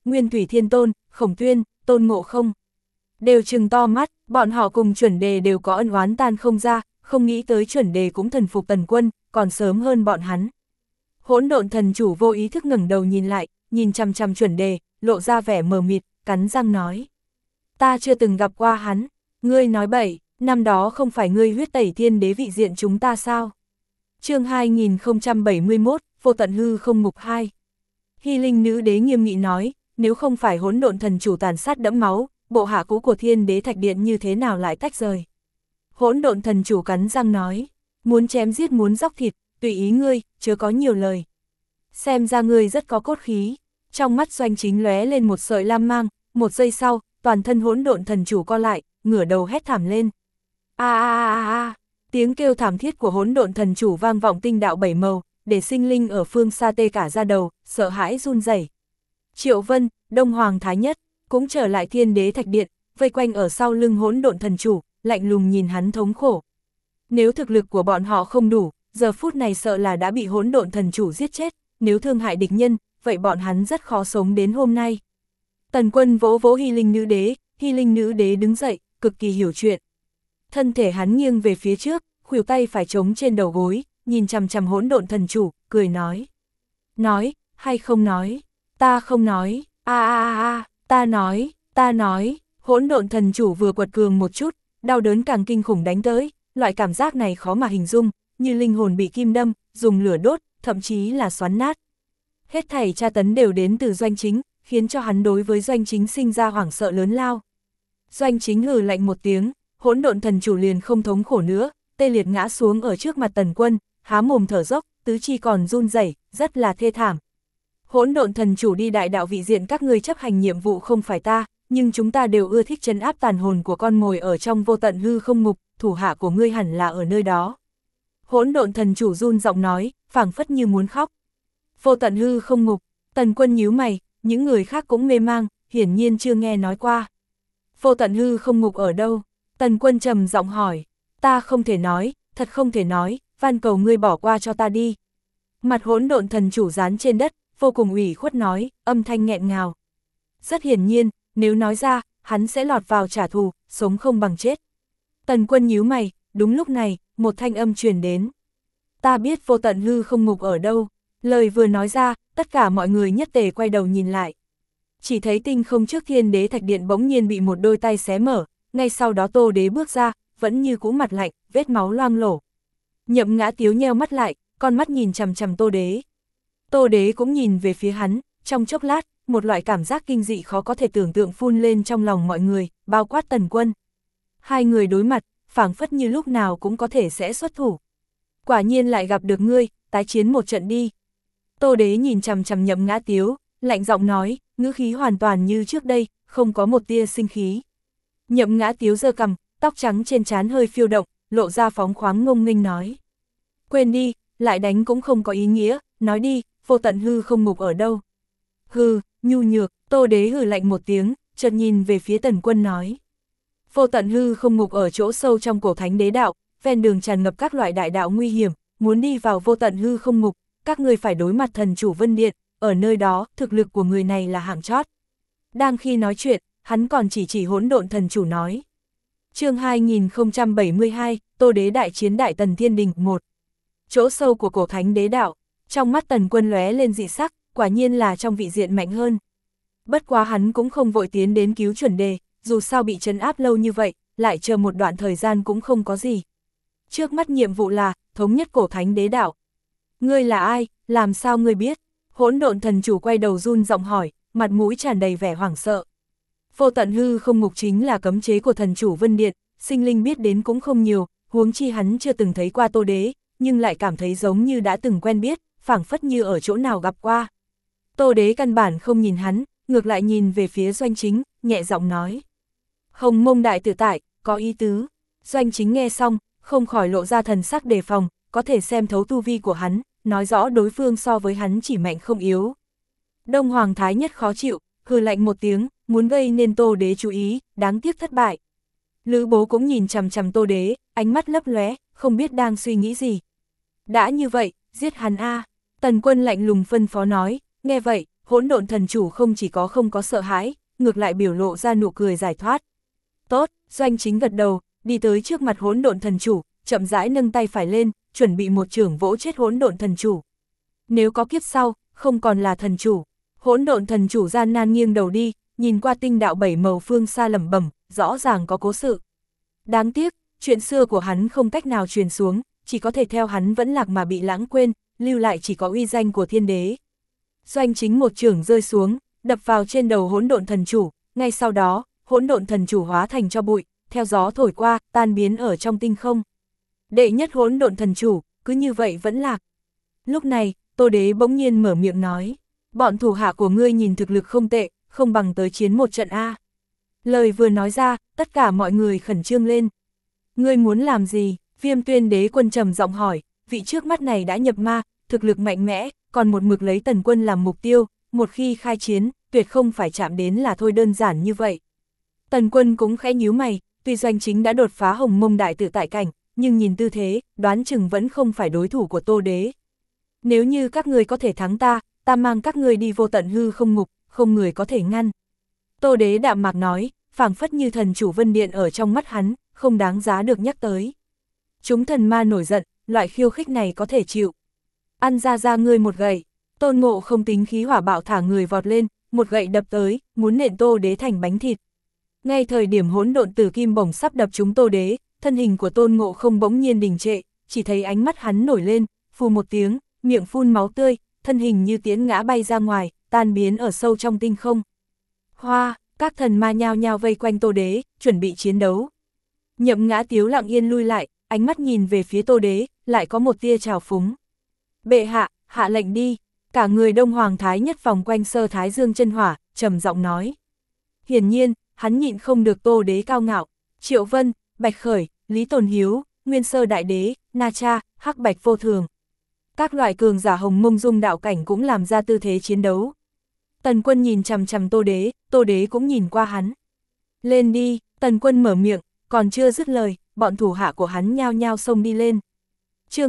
Nguyên Thủy Thiên Tôn, Khổng Tuyên, Tôn Ngộ Không. Đều trừng to mắt, bọn họ cùng chuẩn đề đều có ân oán tan không ra, không nghĩ tới chuẩn đề cũng thần phục Tần Quân, còn sớm hơn bọn hắn. Hỗn độn thần chủ vô ý thức ngẩng đầu nhìn lại, nhìn chằm chằm chuẩn đề, lộ ra vẻ mờ mịt, cắn răng nói. Ta chưa từng gặp qua hắn, ngươi nói bậy, năm đó không phải ngươi huyết tẩy thiên đế vị diện chúng ta sao? Chương 2071, Vô tận hư không mục 2. Hy Linh nữ đế nghiêm nghị nói, nếu không phải hỗn độn thần chủ tàn sát đẫm máu, bộ hạ cũ của thiên đế thạch điện như thế nào lại tách rời? Hỗn độn thần chủ cắn răng nói, muốn chém giết muốn dóc thịt, tùy ý ngươi, chớ có nhiều lời. Xem ra ngươi rất có cốt khí, trong mắt Doanh Chính lóe lên một sợi lam mang, một giây sau, toàn thân hỗn độn thần chủ co lại, ngửa đầu hét thảm lên. Tiếng kêu thảm thiết của hỗn độn thần chủ vang vọng tinh đạo bảy màu, để sinh linh ở phương xa tê cả da đầu, sợ hãi run rẩy. Triệu Vân, Đông Hoàng Thái Nhất, cũng trở lại thiên đế thạch điện, vây quanh ở sau lưng hỗn độn thần chủ, lạnh lùng nhìn hắn thống khổ. Nếu thực lực của bọn họ không đủ, giờ phút này sợ là đã bị hỗn độn thần chủ giết chết, nếu thương hại địch nhân, vậy bọn hắn rất khó sống đến hôm nay. Tần Quân vỗ vỗ Hy Linh nữ đế đứng dậy, cực kỳ hiểu chuyện. Thân thể hắn nghiêng về phía trước, khuỷu tay phải chống trên đầu gối, nhìn chằm chằm hỗn độn thần chủ, cười nói. Nói, hay không nói? Ta không nói, ta nói, hỗn độn thần chủ vừa quật cường một chút, đau đớn càng kinh khủng đánh tới, loại cảm giác này khó mà hình dung, như linh hồn bị kim đâm, dùng lửa đốt, thậm chí là xoắn nát. Hết thảy tra tấn đều đến từ Doanh Chính, khiến cho hắn đối với Doanh Chính sinh ra hoảng sợ lớn lao. Doanh Chính hừ lạnh một tiếng, hỗn độn thần chủ liền không thống khổ nữa, tê liệt ngã xuống ở trước mặt Tần Quân, há mồm thở dốc, tứ chi còn run rẩy, rất là thê thảm. Hỗn độn thần chủ đi đại đạo vị diện các ngươi chấp hành nhiệm vụ không phải ta, nhưng chúng ta đều ưa thích trấn áp tàn hồn của con mồi ở trong vô tận hư không ngục, thủ hạ của ngươi hẳn là ở nơi đó. Hỗn độn thần chủ run giọng nói, phảng phất như muốn khóc. Vô tận hư không ngục, Tần Quân nhíu mày, những người khác cũng mê mang, hiển nhiên chưa nghe nói qua. Vô tận hư không ngục ở đâu? Tần Quân trầm giọng hỏi, ta không thể nói, thật không thể nói, van cầu ngươi bỏ qua cho ta đi. Mặt hỗn độn thần chủ dán trên đất, vô cùng ủy khuất nói, âm thanh nghẹn ngào. Rất hiển nhiên, nếu nói ra, hắn sẽ lọt vào trả thù, sống không bằng chết. Tần Quân nhíu mày, đúng lúc này, một thanh âm truyền đến. Ta biết vô tận hư không ngục ở đâu. Lời vừa nói ra, tất cả mọi người nhất tề quay đầu nhìn lại. Chỉ thấy tinh không trước thiên đế thạch điện bỗng nhiên bị một đôi tay xé mở, ngay sau đó Tô Đế bước ra, vẫn như cũ mặt lạnh, vết máu loang lổ. Nhậm Ngã Tiếu nheo mắt lại, con mắt nhìn chằm chằm Tô Đế. Tô Đế cũng nhìn về phía hắn, trong chốc lát, một loại cảm giác kinh dị khó có thể tưởng tượng phun lên trong lòng mọi người, bao quát Tần Quân. Hai người đối mặt, phảng phất như lúc nào cũng có thể sẽ xuất thủ. Quả nhiên lại gặp được ngươi, tái chiến một trận đi. Tô Đế nhìn chằm chằm Nhậm Ngã Tiếu, lạnh giọng nói, ngữ khí hoàn toàn như trước đây, không có một tia sinh khí. Nhậm Ngã Tiếu giơ cằm, tóc trắng trên trán hơi phiêu động, lộ ra phóng khoáng ngông nghênh nói. Quên đi, lại đánh cũng không có ý nghĩa, nói đi, vô tận hư không ngục ở đâu. Hừ, nhu nhược, Tô Đế hừ lạnh một tiếng, chợt nhìn về phía Tần Quân nói. Vô tận hư không ngục ở chỗ sâu trong cổ thánh đế đạo, ven đường tràn ngập các loại đại đạo nguy hiểm, muốn đi vào vô tận hư không ngục, các người phải đối mặt thần chủ Vân Điện, ở nơi đó, thực lực của người này là hạng chót. Đang khi nói chuyện, hắn còn chỉ hỗn độn thần chủ nói. Chương 2072, Tô Đế đại chiến Đại Tần Thiên Đình 1. Chỗ sâu của cổ thánh đế đạo, trong mắt Tần Quân lóe lên dị sắc, quả nhiên là trong vị diện mạnh hơn. Bất quá hắn cũng không vội tiến đến cứu chuẩn đề, dù sao bị trấn áp lâu như vậy, lại chờ một đoạn thời gian cũng không có gì. Trước mắt nhiệm vụ là, thống nhất cổ thánh đế đạo. Ngươi là ai, làm sao ngươi biết? Hỗn độn thần chủ quay đầu run giọng hỏi, mặt mũi tràn đầy vẻ hoảng sợ. Vô tận hư không ngục chính là cấm chế của thần chủ Vân Điện, sinh linh biết đến cũng không nhiều, huống chi hắn chưa từng thấy qua Tô Đế, nhưng lại cảm thấy giống như đã từng quen biết, phảng phất như ở chỗ nào gặp qua. Tô Đế căn bản không nhìn hắn, ngược lại nhìn về phía Doanh Chính, nhẹ giọng nói. Hồng Mông đại tự tại, có ý tứ. Doanh Chính nghe xong, không khỏi lộ ra thần sắc đề phòng, có thể xem thấu tu vi của hắn, nói rõ đối phương so với hắn chỉ mạnh không yếu. Đông Hoàng Thái Nhất khó chịu, hừ lạnh một tiếng, muốn gây nên Tô Đế chú ý, đáng tiếc thất bại. Lữ Bố cũng nhìn chằm chằm Tô Đế, ánh mắt lấp lóe, không biết đang suy nghĩ gì. Đã như vậy, giết hắn a. Tần Quân lạnh lùng phân phó nói, nghe vậy, hỗn độn thần chủ không chỉ có không có sợ hãi, ngược lại biểu lộ ra nụ cười giải thoát. Tốt, Doanh Chính gật đầu, đi tới trước mặt hỗn độn thần chủ, chậm rãi nâng tay phải lên, chuẩn bị một chưởng vỗ chết hỗn độn thần chủ. Nếu có kiếp sau, không còn là thần chủ. Hỗn độn thần chủ gian nan nghiêng đầu đi, nhìn qua tinh đạo 7 màu phương xa lẩm bẩm, rõ ràng có cố sự. Đáng tiếc, chuyện xưa của hắn không cách nào truyền xuống, chỉ có thể theo hắn vẫn lạc mà bị lãng quên, lưu lại chỉ có uy danh của thiên đế. Doanh Chính một chưởng rơi xuống, đập vào trên đầu hỗn độn thần chủ, ngay sau đó, hỗn độn thần chủ hóa thành tro bụi, theo gió thổi qua, tan biến ở trong tinh không. Đệ nhất hỗn độn thần chủ, cứ như vậy vẫn lạc. Lúc này, Tô Đế bỗng nhiên mở miệng nói, bọn thủ hạ của ngươi nhìn thực lực không tệ, không bằng tới chiến một trận A. Lời vừa nói ra, tất cả mọi người khẩn trương lên. Ngươi muốn làm gì? Viêm Tuyên Đế Quân trầm giọng hỏi, vị trước mắt này đã nhập ma, thực lực mạnh mẽ, còn một mực lấy Tần Quân làm mục tiêu, một khi khai chiến, tuyệt không phải chạm đến là thôi đơn giản như vậy. Tần Quân cũng khẽ nhíu mày, tuy Doanh Chính đã đột phá Hồng Mông đại tự tại cảnh, nhưng nhìn tư thế, đoán chừng vẫn không phải đối thủ của Tô Đế. Nếu như các ngươi có thể thắng ta, ta mang các ngươi đi vô tận hư không ngục, không người có thể ngăn. Tô Đế đạm mạc nói, phảng phất như thần chủ Vân Điện ở trong mắt hắn, không đáng giá được nhắc tới. Chúng thần ma nổi giận, loại khiêu khích này có thể chịu. Ăn ra ngươi một gậy. Tôn Ngộ không tính khí hỏa bạo thả người vọt lên, một gậy đập tới, muốn nện Tô Đế thành bánh thịt. Ngay thời điểm hỗn độn tử kim bổng sắp đập trúng Tô Đế, thân hình của Tôn Ngộ không bỗng nhiên đình trệ, chỉ thấy ánh mắt hắn nổi lên, phù một tiếng, miệng phun máu tươi, thân hình như tiễn ngã bay ra ngoài, tan biến ở sâu trong tinh không. Hoa, các thần ma nhao nhao vây quanh Tô Đế, chuẩn bị chiến đấu. Nhậm Ngã Tiếu lặng yên lui lại, ánh mắt nhìn về phía Tô Đế, lại có một tia trào phúng. Bệ hạ, hạ lệnh đi. Cả người Đông Hoàng Thái Nhất vòng quanh Sơ Thái Dương chân hỏa, trầm giọng nói. Hiển nhiên, hắn nhịn không được Tô Đế cao ngạo. Triệu Vân, Bạch Khởi, Lý Tồn Hiếu, Nguyên Sơ Đại Đế, Na Cha, Hắc Bạch Vô Thường. Các loại cường giả Hồng Mông Dung đạo cảnh cũng làm ra tư thế chiến đấu. Tần Quân nhìn chằm chằm Tô Đế cũng nhìn qua hắn. Lên đi, Tần Quân mở miệng, còn chưa dứt lời, bọn thủ hạ của hắn nhao nhao xông đi lên. Chương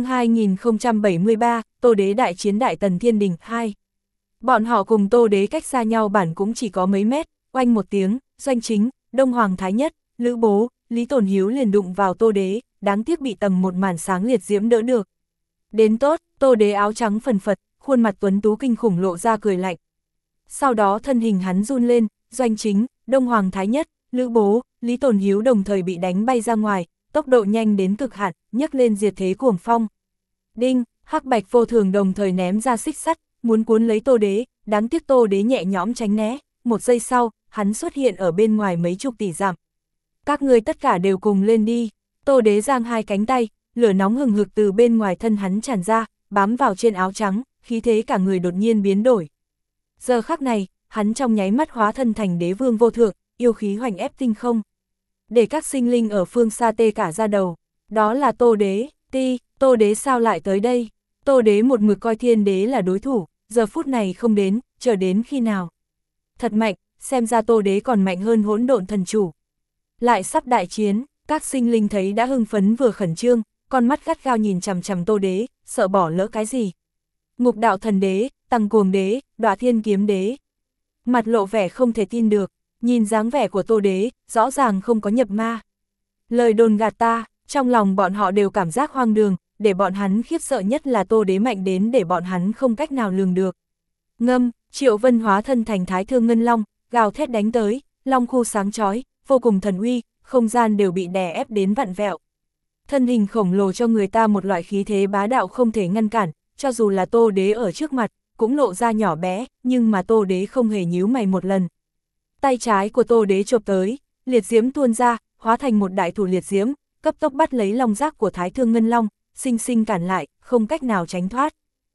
2073, Tô Đế đại chiến Đại Tần Thiên Đình 2. Bọn họ cùng Tô Đế cách xa nhau bản cũng chỉ có mấy mét, oanh một tiếng, Doanh Chính, Đông Hoàng Thái Nhất, Lữ Bố, Lý Tồn Hiếu liền đụng vào Tô Đế, đáng tiếc bị tầm một màn sáng liệt diễm đỡ được. Đến tốt, Tô Đế áo trắng phần phật, khuôn mặt tuấn tú kinh khủng lộ ra cười lạnh. Sau đó thân hình hắn run lên, Doanh Chính, Đông Hoàng Thái Nhất, Lữ Bố, Lý Tồn Hiếu đồng thời bị đánh bay ra ngoài, tốc độ nhanh đến cực hạn, nhấc lên diệt thế cuồng phong. Đinh, Hắc Bạch Vô Thường đồng thời ném ra xích sắt, muốn cuốn lấy Tô Đế, đáng tiếc Tô Đế nhẹ nhõm tránh né, một giây sau, hắn xuất hiện ở bên ngoài mấy chục tỷ dặm. Các ngươi tất cả đều cùng lên đi. Tô Đế giang hai cánh tay, lửa nóng hừng hực từ bên ngoài thân hắn tràn ra, bám vào trên áo trắng, khí thế cả người đột nhiên biến đổi. Giờ khắc này, hắn trong nháy mắt hóa thân thành đế vương vô thượng, yêu khí hoành ép tinh không. Để các sinh linh ở phương xa tê cả ra đầu, đó là Tô Đế, Tô Đế sao lại tới đây? Tô Đế một mực coi thiên đế là đối thủ, giờ phút này không đến, chờ đến khi nào? Thật mạnh, xem ra Tô Đế còn mạnh hơn hỗn độn thần chủ. Lại sắp đại chiến, các sinh linh thấy đã hưng phấn vừa khẩn trương, con mắt gắt gao nhìn chằm chằm Tô Đế, sợ bỏ lỡ cái gì. Ngục đạo thần đế, Tăng Cuồng Đế, Đọa Thiên Kiếm Đế. Mặt lộ vẻ không thể tin được, nhìn dáng vẻ của Tô Đế, rõ ràng không có nhập ma. Lời đồn gạt ta, trong lòng bọn họ đều cảm giác hoang đường, để bọn hắn khiếp sợ nhất là Tô Đế mạnh đến để bọn hắn không cách nào lường được. Ngâm, Triệu Vân hóa thân thành Thái Thương Ngân Long, gào thét đánh tới, long khu sáng chói, vô cùng thần uy, không gian đều bị đè ép đến vặn vẹo. Thân hình khổng lồ cho người ta một loại khí thế bá đạo không thể ngăn cản, cho dù là Tô Đế ở trước mặt, cũng lộ ra nhỏ bé, nhưng mà Tô Đế không hề nhíu mày một lần. Tay trái của Tô Đế chộp tới, liệt diễm tuôn ra, hóa thành một đại thủ liệt diễm, cấp tốc bắt lấy long giác của Thái Thương Ngân Long, sinh sinh cản lại, không cách nào tránh thoát.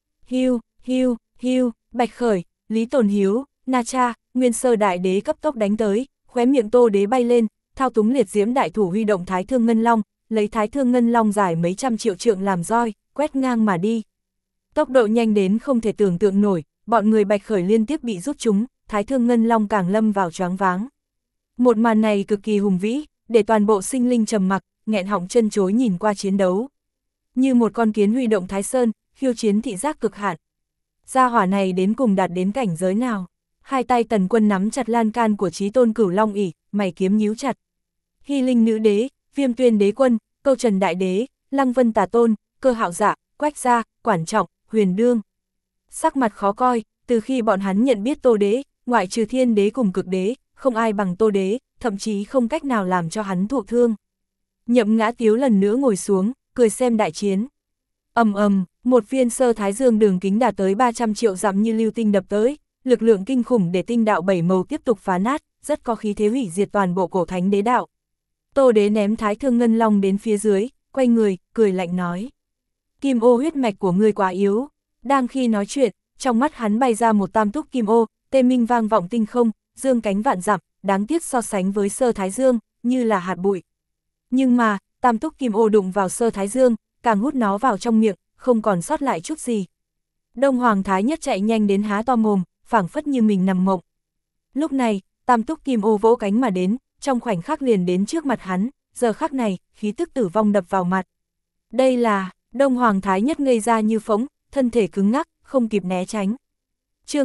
Hiu, Bạch Khởi, Lý Tồn Hiếu, Na Cha, Nguyên Sơ Đại Đế cấp tốc đánh tới, khóe miệng Tô Đế bay lên, thao túng liệt diễm đại thủ huy động Thái Thương Ngân Long, lấy Thái Thương Ngân Long dài mấy trăm triệu trượng làm roi, quét ngang mà đi. Tốc độ nhanh đến không thể tưởng tượng nổi, bọn người Bạch Khởi liên tiếp bị rút chúng, Thái Thương Ngân Long càng lâm vào choáng váng. Một màn này cực kỳ hùng vĩ, để toàn bộ sinh linh trầm mặc, nghẹn họng chân chối nhìn qua chiến đấu. Như một con kiến huy động Thái Sơn, khiêu chiến thị giác cực hạn. gia hỏa này đến cùng đạt đến cảnh giới nào. Hai tay Tần Quân nắm chặt lan can của Chí Tôn Cửu Long ỷ, mày kiếm nhíu chặt. Hy Linh Nữ Đế, Viêm Tuyên Đế Quân, Câu Trần Đại Đế, Lăng Vân Tà Tôn, Cơ Hạo Dạ, Quách Gia, Quản Trọng, Huyền Đương. Sắc mặt khó coi, từ khi bọn hắn nhận biết Tô Đế, ngoại trừ Thiên Đế cùng Cực Đế, không ai bằng Tô Đế, thậm chí không cách nào làm cho hắn thụ thương. Nhậm Ngã Tiếu lần nữa ngồi xuống, cười xem đại chiến. Ầm ầm, một viên sơ thái dương đường kính đạt tới 300 triệu dặm như lưu tinh đập tới, lực lượng kinh khủng để tinh đạo bảy màu tiếp tục phá nát, rất có khí thế hủy diệt toàn bộ cổ thánh đế đạo. Tô Đế ném Thái Thương Ngân Long đến phía dưới, quay người, cười lạnh nói. Kim ô huyết mạch của ngươi quá yếu. Đang khi nói chuyện, trong mắt hắn bay ra một tam túc kim ô, tê minh vang vọng tinh không, dương cánh vạn dặm, đáng tiếc so sánh với sơ thái dương, như là hạt bụi. Nhưng mà, tam túc kim ô đụng vào sơ thái dương, càng hút nó vào trong miệng, không còn sót lại chút gì. Đông Hoàng Thái Nhất chạy nhanh đến há to mồm, phảng phất như mình nằm mộng. Lúc này, tam túc kim ô vỗ cánh mà đến, trong khoảnh khắc liền đến trước mặt hắn, giờ khắc này, khí tức tử vong đập vào mặt. Đây là, Đông Hoàng Thái Nhất ngây ra như phỗng, thân thể cứng ngắc, không kịp né tránh. Chương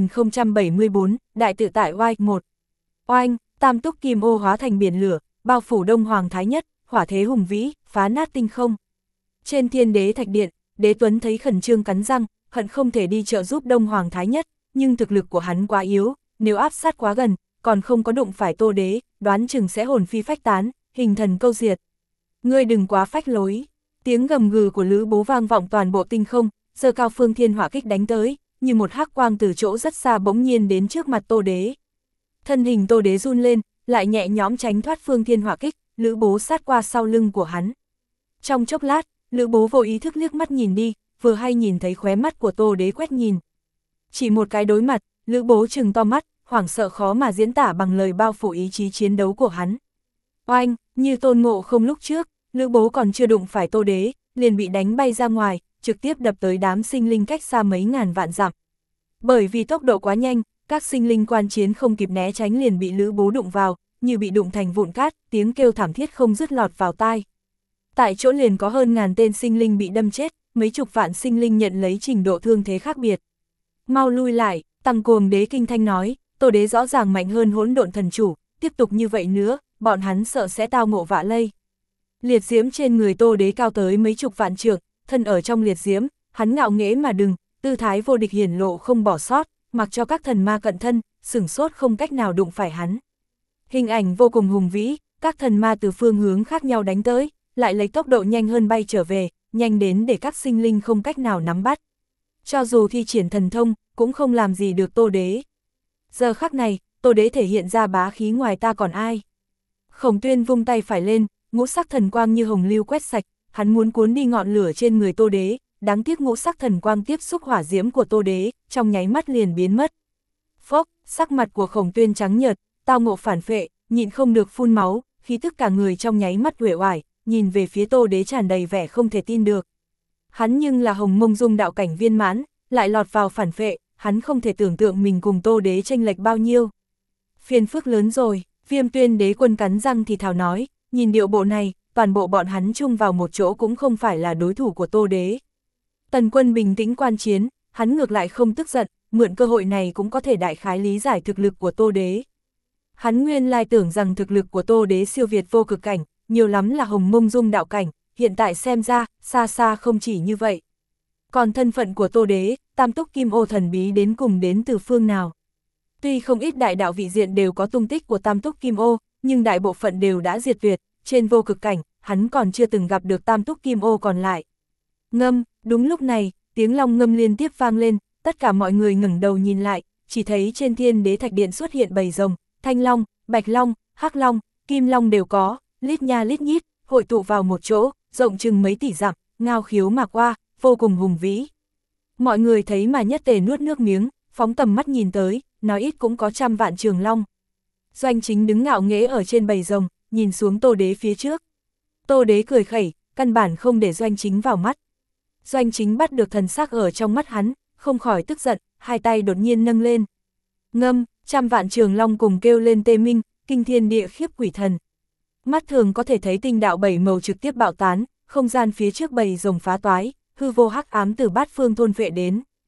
2074, Đại tự tại oai 1. Oanh, tam túc kim ô hóa thành biển lửa, bao phủ Đông Hoàng Thái Nhất, hỏa thế hùng vĩ, phá nát tinh không. Trên Thiên Đế Thạch Điện, Đế Tuấn thấy khẩn trương cắn răng, hận không thể đi trợ giúp Đông Hoàng Thái Nhất, nhưng thực lực của hắn quá yếu, nếu áp sát quá gần, còn không có đụng phải Tô Đế, đoán chừng sẽ hồn phi phách tán, hình thần câu diệt. Ngươi đừng quá phách lối. Tiếng gầm gừ của Lữ Bố vang vọng toàn bộ tinh không, giơ cao phương thiên hỏa kích đánh tới, như một hắc quang từ chỗ rất xa bỗng nhiên đến trước mặt Tô Đế. Thân hình Tô Đế run lên, lại nhẹ nhõm tránh thoát phương thiên hỏa kích, Lữ Bố sát qua sau lưng của hắn. Trong chốc lát, Lữ Bố vô ý thức liếc mắt nhìn đi, vừa hay nhìn thấy khóe mắt của Tô Đế quét nhìn. Chỉ một cái đối mặt, Lữ Bố trừng to mắt, hoảng sợ khó mà diễn tả bằng lời bao phủ ý chí chiến đấu của hắn. Oanh, như Tôn Ngộ Không lúc trước, Lữ Bố còn chưa đụng phải Tô Đế, liền bị đánh bay ra ngoài, trực tiếp đập tới đám sinh linh cách xa mấy ngàn vạn dặm. Bởi vì tốc độ quá nhanh, các sinh linh quan chiến không kịp né tránh liền bị Lữ Bố đụng vào, như bị đụng thành vụn cát, tiếng kêu thảm thiết không dứt lọt vào tai. Tại chỗ liền có hơn ngàn tên sinh linh bị đâm chết, mấy chục vạn sinh linh nhận lấy trình độ thương thế khác biệt. Mau lui lại, Tăng Cuồng Đế kinh thanh nói, Tô Đế rõ ràng mạnh hơn Hỗn Độn Thần Chủ, tiếp tục như vậy nữa, bọn hắn sợ sẽ tao ngộ vạ lây. Liệt diễm trên người Tô Đế cao tới mấy chục vạn trượng, thân ở trong liệt diễm, hắn ngạo nghễ mà đừng, tư thái vô địch hiển lộ không bỏ sót, mặc cho các thần ma cận thân, sửng sốt không cách nào đụng phải hắn. Hình ảnh vô cùng hùng vĩ, các thần ma từ phương hướng khác nhau đánh tới, lại lấy tốc độ nhanh hơn bay trở về, nhanh đến để các sinh linh không cách nào nắm bắt. Cho dù thi triển thần thông, cũng không làm gì được Tô Đế. Giờ khắc này, Tô Đế thể hiện ra bá khí ngoài ta còn ai. Khổng Tuyên vung tay phải lên, ngũ sắc thần quang như hồng lưu quét sạch, hắn muốn cuốn đi ngọn lửa trên người Tô Đế, đáng tiếc ngũ sắc thần quang tiếp xúc hỏa diễm của Tô Đế, trong nháy mắt liền biến mất. Phốc, sắc mặt của Khổng Tuyên trắng nhợt, tao ngộ phản phệ, nhịn không được phun máu, khí tức cả người trong nháy mắt uể oải, nhìn về phía Tô Đế tràn đầy vẻ không thể tin được. Hắn nhưng là Hồng Mông Dung đạo cảnh viên mãn, lại lọt vào phản phệ, hắn không thể tưởng tượng mình cùng Tô Đế chênh lệch bao nhiêu. Phiền phức lớn rồi, Viêm Tuyên Đế Quân cắn răng thì thào nói, nhìn điệu bộ này, toàn bộ bọn hắn chung vào một chỗ cũng không phải là đối thủ của Tô Đế. Tần Quân bình tĩnh quan chiến, hắn ngược lại không tức giận, mượn cơ hội này cũng có thể đại khái lý giải thực lực của Tô Đế. Hắn nguyên lai tưởng rằng thực lực của Tô Đế siêu việt vô cực cảnh, nhiều lắm là Hồng Mông Dung đạo cảnh, hiện tại xem ra, xa xa không chỉ như vậy. Còn thân phận của Tô Đế, tam túc kim ô thần bí đến cùng đến từ phương nào? Tuy không ít đại đạo vị diện đều có tung tích của tam túc kim ô, nhưng đại bộ phận đều đã diệt tuyệt, trên vô cực cảnh, hắn còn chưa từng gặp được tam túc kim ô còn lại. Ngâm, đúng lúc này, tiếng long ngâm liên tiếp vang lên, tất cả mọi người ngẩng đầu nhìn lại, chỉ thấy trên Thiên Đế Thạch Điện xuất hiện bầy rồng, thanh long, bạch long, hắc long, kim long đều có, lít nha lít nhít, hội tụ vào một chỗ, rộng chừng mấy tỷ dặm, ngao khiếu mà qua, vô cùng hùng vĩ. Mọi người thấy mà nhất tề nuốt nước miếng, phóng tầm mắt nhìn tới, nói ít cũng có trăm vạn trường long. Doanh Chính đứng ngạo nghễ ở trên bầy rồng, nhìn xuống Tô Đế phía trước. Tô Đế cười khẩy, căn bản không để Doanh Chính vào mắt. Doanh Chính bắt được thần sắc ở trong mắt hắn, không khỏi tức giận, hai tay đột nhiên nâng lên. Ngâm, trăm vạn trường long cùng kêu lên tê minh, kinh thiên địa khiếp quỷ thần. Mắt thường có thể thấy tinh đạo bảy màu trực tiếp bạo tán, không gian phía trước bầy rồng phá toái, hư vô hắc ám từ bát phương thôn vệ đến.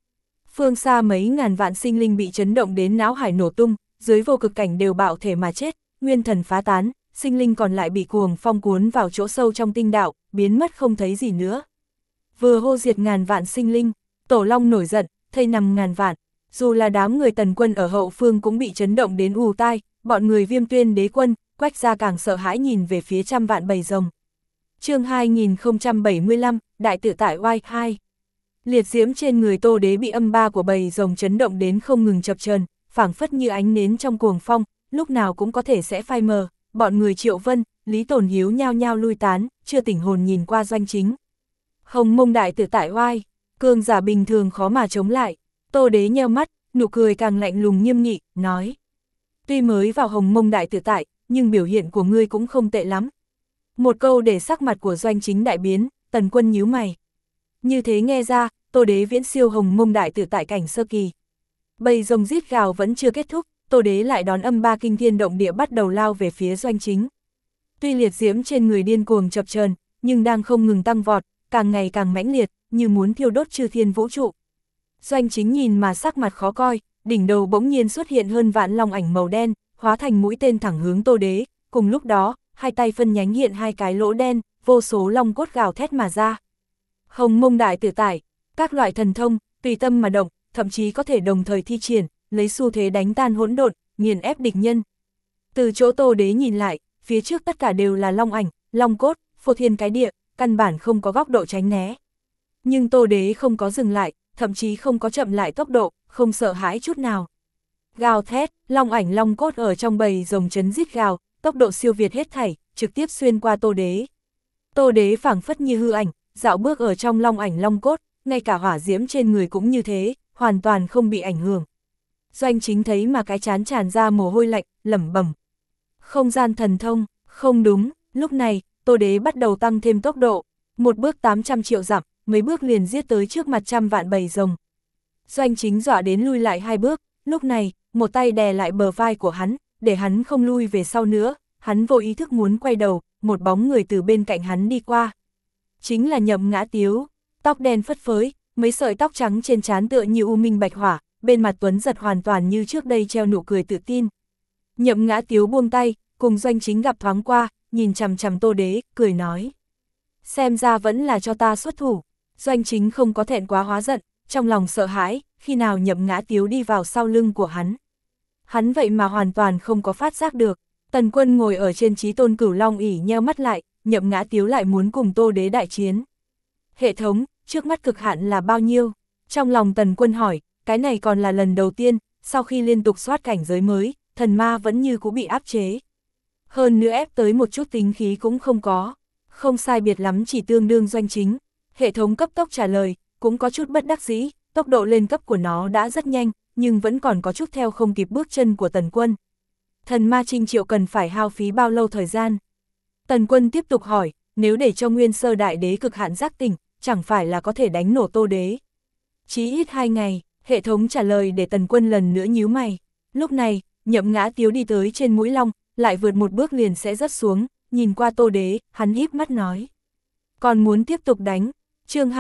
Phương xa mấy ngàn vạn sinh linh bị chấn động đến não hải nổ tung, dưới vô cực cảnh đều bạo thể mà chết, nguyên thần phá tán, sinh linh còn lại bị cuồng phong cuốn vào chỗ sâu trong tinh đạo, biến mất không thấy gì nữa. Vừa hô diệt ngàn vạn sinh linh, Tổ Long nổi giận, thây nằm ngàn vạn, dù là đám người Tần Quân ở hậu phương cũng bị chấn động đến ù tai, bọn người Viêm Tuyên Đế Quân, Quách Gia càng sợ hãi nhìn về phía trăm vạn bầy rồng. Chương 2075, Đại tự tại oai 2. Liệt diễm trên người Tô Đế bị âm ba của bầy rồng chấn động đến không ngừng chập chờn, phảng phất như ánh nến trong cuồng phong, lúc nào cũng có thể sẽ phai mờ. Bọn người Triệu Vân, Lý Tồn Hiếu nhao nhao lui tán, chưa tỉnh hồn nhìn qua Doanh Chính. Hồng Mông đại tự tại oai, cường giả bình thường khó mà chống lại. Tô Đế nheo mắt, nụ cười càng lạnh lùng nghiêm nghị, nói: tuy mới vào Hồng Mông đại tự tại, nhưng biểu hiện của ngươi cũng không tệ lắm. Một câu để sắc mặt của Doanh Chính đại biến, Tần Quân nhíu mày. Như thế nghe ra, Tô Đế viễn siêu Hồng Mông đại tự tại cảnh sơ kỳ. Bầy rồng rít gào vẫn chưa kết thúc, Tô Đế lại đón âm ba kinh thiên động địa bắt đầu lao về phía Doanh Chính. Tuy liệt diễm trên người điên cuồng chập chờn, nhưng đang không ngừng tăng vọt, càng ngày càng mãnh liệt, như muốn thiêu đốt chư thiên vũ trụ. Doanh Chính nhìn mà sắc mặt khó coi, đỉnh đầu bỗng nhiên xuất hiện hơn vạn long ảnh màu đen, hóa thành mũi tên thẳng hướng Tô Đế, cùng lúc đó, hai tay phân nhánh hiện hai cái lỗ đen, vô số long cốt gào thét mà ra. Hồng Mông đại tự tại, các loại thần thông, tùy tâm mà động, thậm chí có thể đồng thời thi triển, lấy xu thế đánh tan hỗn độn, nghiền ép địch nhân. Từ chỗ Tô Đế nhìn lại, phía trước tất cả đều là long ảnh, long cốt, phô thiên cái địa, căn bản không có góc độ tránh né. Nhưng Tô Đế không có dừng lại, thậm chí không có chậm lại tốc độ, không sợ hãi chút nào. Gào thét, long ảnh long cốt ở trong bầy rồng chấn rít gào, tốc độ siêu việt hết thảy, trực tiếp xuyên qua Tô Đế. Tô Đế phảng phất như hư ảnh, dạo bước ở trong long ảnh long cốt, ngay cả hỏa diễm trên người cũng như thế, hoàn toàn không bị ảnh hưởng. Doanh Chính thấy mà cái chán tràn ra mồ hôi lạnh, lẩm bẩm. Không gian thần thông, không đúng, lúc này, Tô Đế bắt đầu tăng thêm tốc độ, một bước 800 triệu dặm, mấy bước liền giết tới trước mặt trăm vạn bầy rồng. Doanh Chính dọa đến lui lại hai bước, lúc này, một tay đè lại bờ vai của hắn, để hắn không lui về sau nữa, hắn vô ý thức muốn quay đầu, một bóng người từ bên cạnh hắn đi qua. Chính là Nhậm Ngã Tiếu, tóc đen phất phới, mấy sợi tóc trắng trên trán tựa như u minh bạch hỏa, bên mặt tuấn giật hoàn toàn như trước đây treo nụ cười tự tin. Nhậm Ngã Tiếu buông tay, cùng Doanh Chính gặp thoáng qua, nhìn chằm chằm Tô Đế, cười nói. Xem ra vẫn là cho ta xuất thủ. Doanh Chính không có thẹn quá hóa giận, trong lòng sợ hãi, khi nào Nhậm Ngã Tiếu đi vào sau lưng của hắn. Hắn vậy mà hoàn toàn không có phát giác được. Tần Quân ngồi ở trên Chí Tôn Cửu Long ỷ nheo mắt lại, Nhậm Ngã Tiếu lại muốn cùng Tô Đế đại chiến. Hệ thống, trước mắt cực hạn là bao nhiêu? Trong lòng Tần Quân hỏi, cái này còn là lần đầu tiên, sau khi liên tục soát cảnh giới mới, thần ma vẫn như cũng bị áp chế. Hơn nữa ép tới một chút tính khí cũng không có. Không sai biệt lắm chỉ tương đương Doanh Chính. Hệ thống cấp tốc trả lời, cũng có chút bất đắc dĩ, tốc độ lên cấp của nó đã rất nhanh, nhưng vẫn còn có chút theo không kịp bước chân của Tần Quân. Thần ma Trinh Triệu cần phải hao phí bao lâu thời gian? Tần Quân tiếp tục hỏi, nếu để cho Nguyên Sơ Đại Đế cực hạn giác tỉnh, chẳng phải là có thể đánh nổ Tô Đế? Chí ít 2 ngày, hệ thống trả lời để Tần Quân lần nữa nhíu mày. Lúc này, Nhậm Ngã Tiếu đi tới trên mũi long, lại vượt một bước liền sẽ rớt xuống, nhìn qua Tô Đế, hắn híp mắt nói. Còn muốn tiếp tục đánh? Chương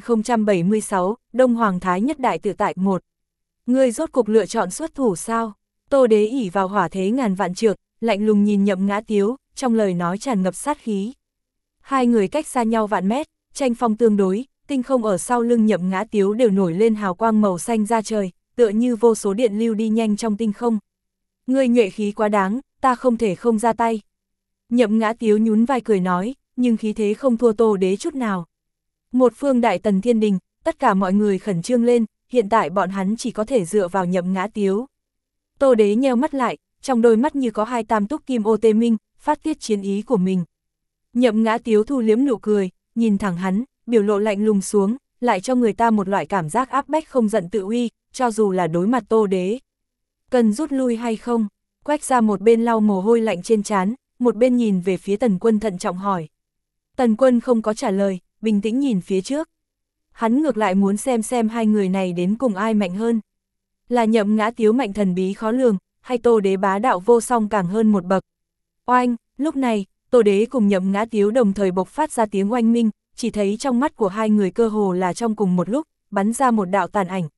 2076, Đông Hoàng Thái Nhất Đại Tự Tại 1. Ngươi rốt cục lựa chọn xuất thủ sao? Tô Đế ỷ vào hỏa thế ngàn vạn trượng, lạnh lùng nhìn Nhậm Ngã Tiếu, trong lời nói tràn ngập sát khí. Hai người cách xa nhau vạn mét, tranh phong tương đối, tinh không ở sau lưng Nhậm Ngã Tiếu đều nổi lên hào quang màu xanh ra trời, tựa như vô số điện lưu đi nhanh trong tinh không. Ngươi nhuệ khí quá đáng, ta không thể không ra tay. Nhậm Ngã Tiếu nhún vai cười nói, nhưng khí thế không thua Tô Đế chút nào. Một phương Đại Tần Thiên Đình, tất cả mọi người khẩn trương lên, hiện tại bọn hắn chỉ có thể dựa vào Nhậm Ngã Tiếu. Tô Đế nheo mắt lại, trong đôi mắt như có hai tam túc kim ô tê minh, phát tiết chiến ý của mình. Nhậm Ngã Tiếu thu liếm nụ cười, nhìn thẳng hắn, biểu lộ lạnh lùng xuống, lại cho người ta một loại cảm giác áp bách không giận tự uy, cho dù là đối mặt Tô Đế. Cần rút lui hay không? Quách ra một bên lau mồ hôi lạnh trên trán, một bên nhìn về phía Tần Quân thận trọng hỏi. Tần Quân không có trả lời, bình tĩnh nhìn phía trước. Hắn ngược lại muốn xem hai người này đến cùng ai mạnh hơn. Là Nhậm Ngã Tiếu mạnh thần bí khó lường, hay Tô Đế bá đạo vô song càng hơn một bậc. Oanh, lúc này, Tô Đế cùng Nhậm Ngã Tiếu đồng thời bộc phát ra tiếng oanh minh, chỉ thấy trong mắt của hai người cơ hồ là trong cùng một lúc, bắn ra một đạo tàn ảnh,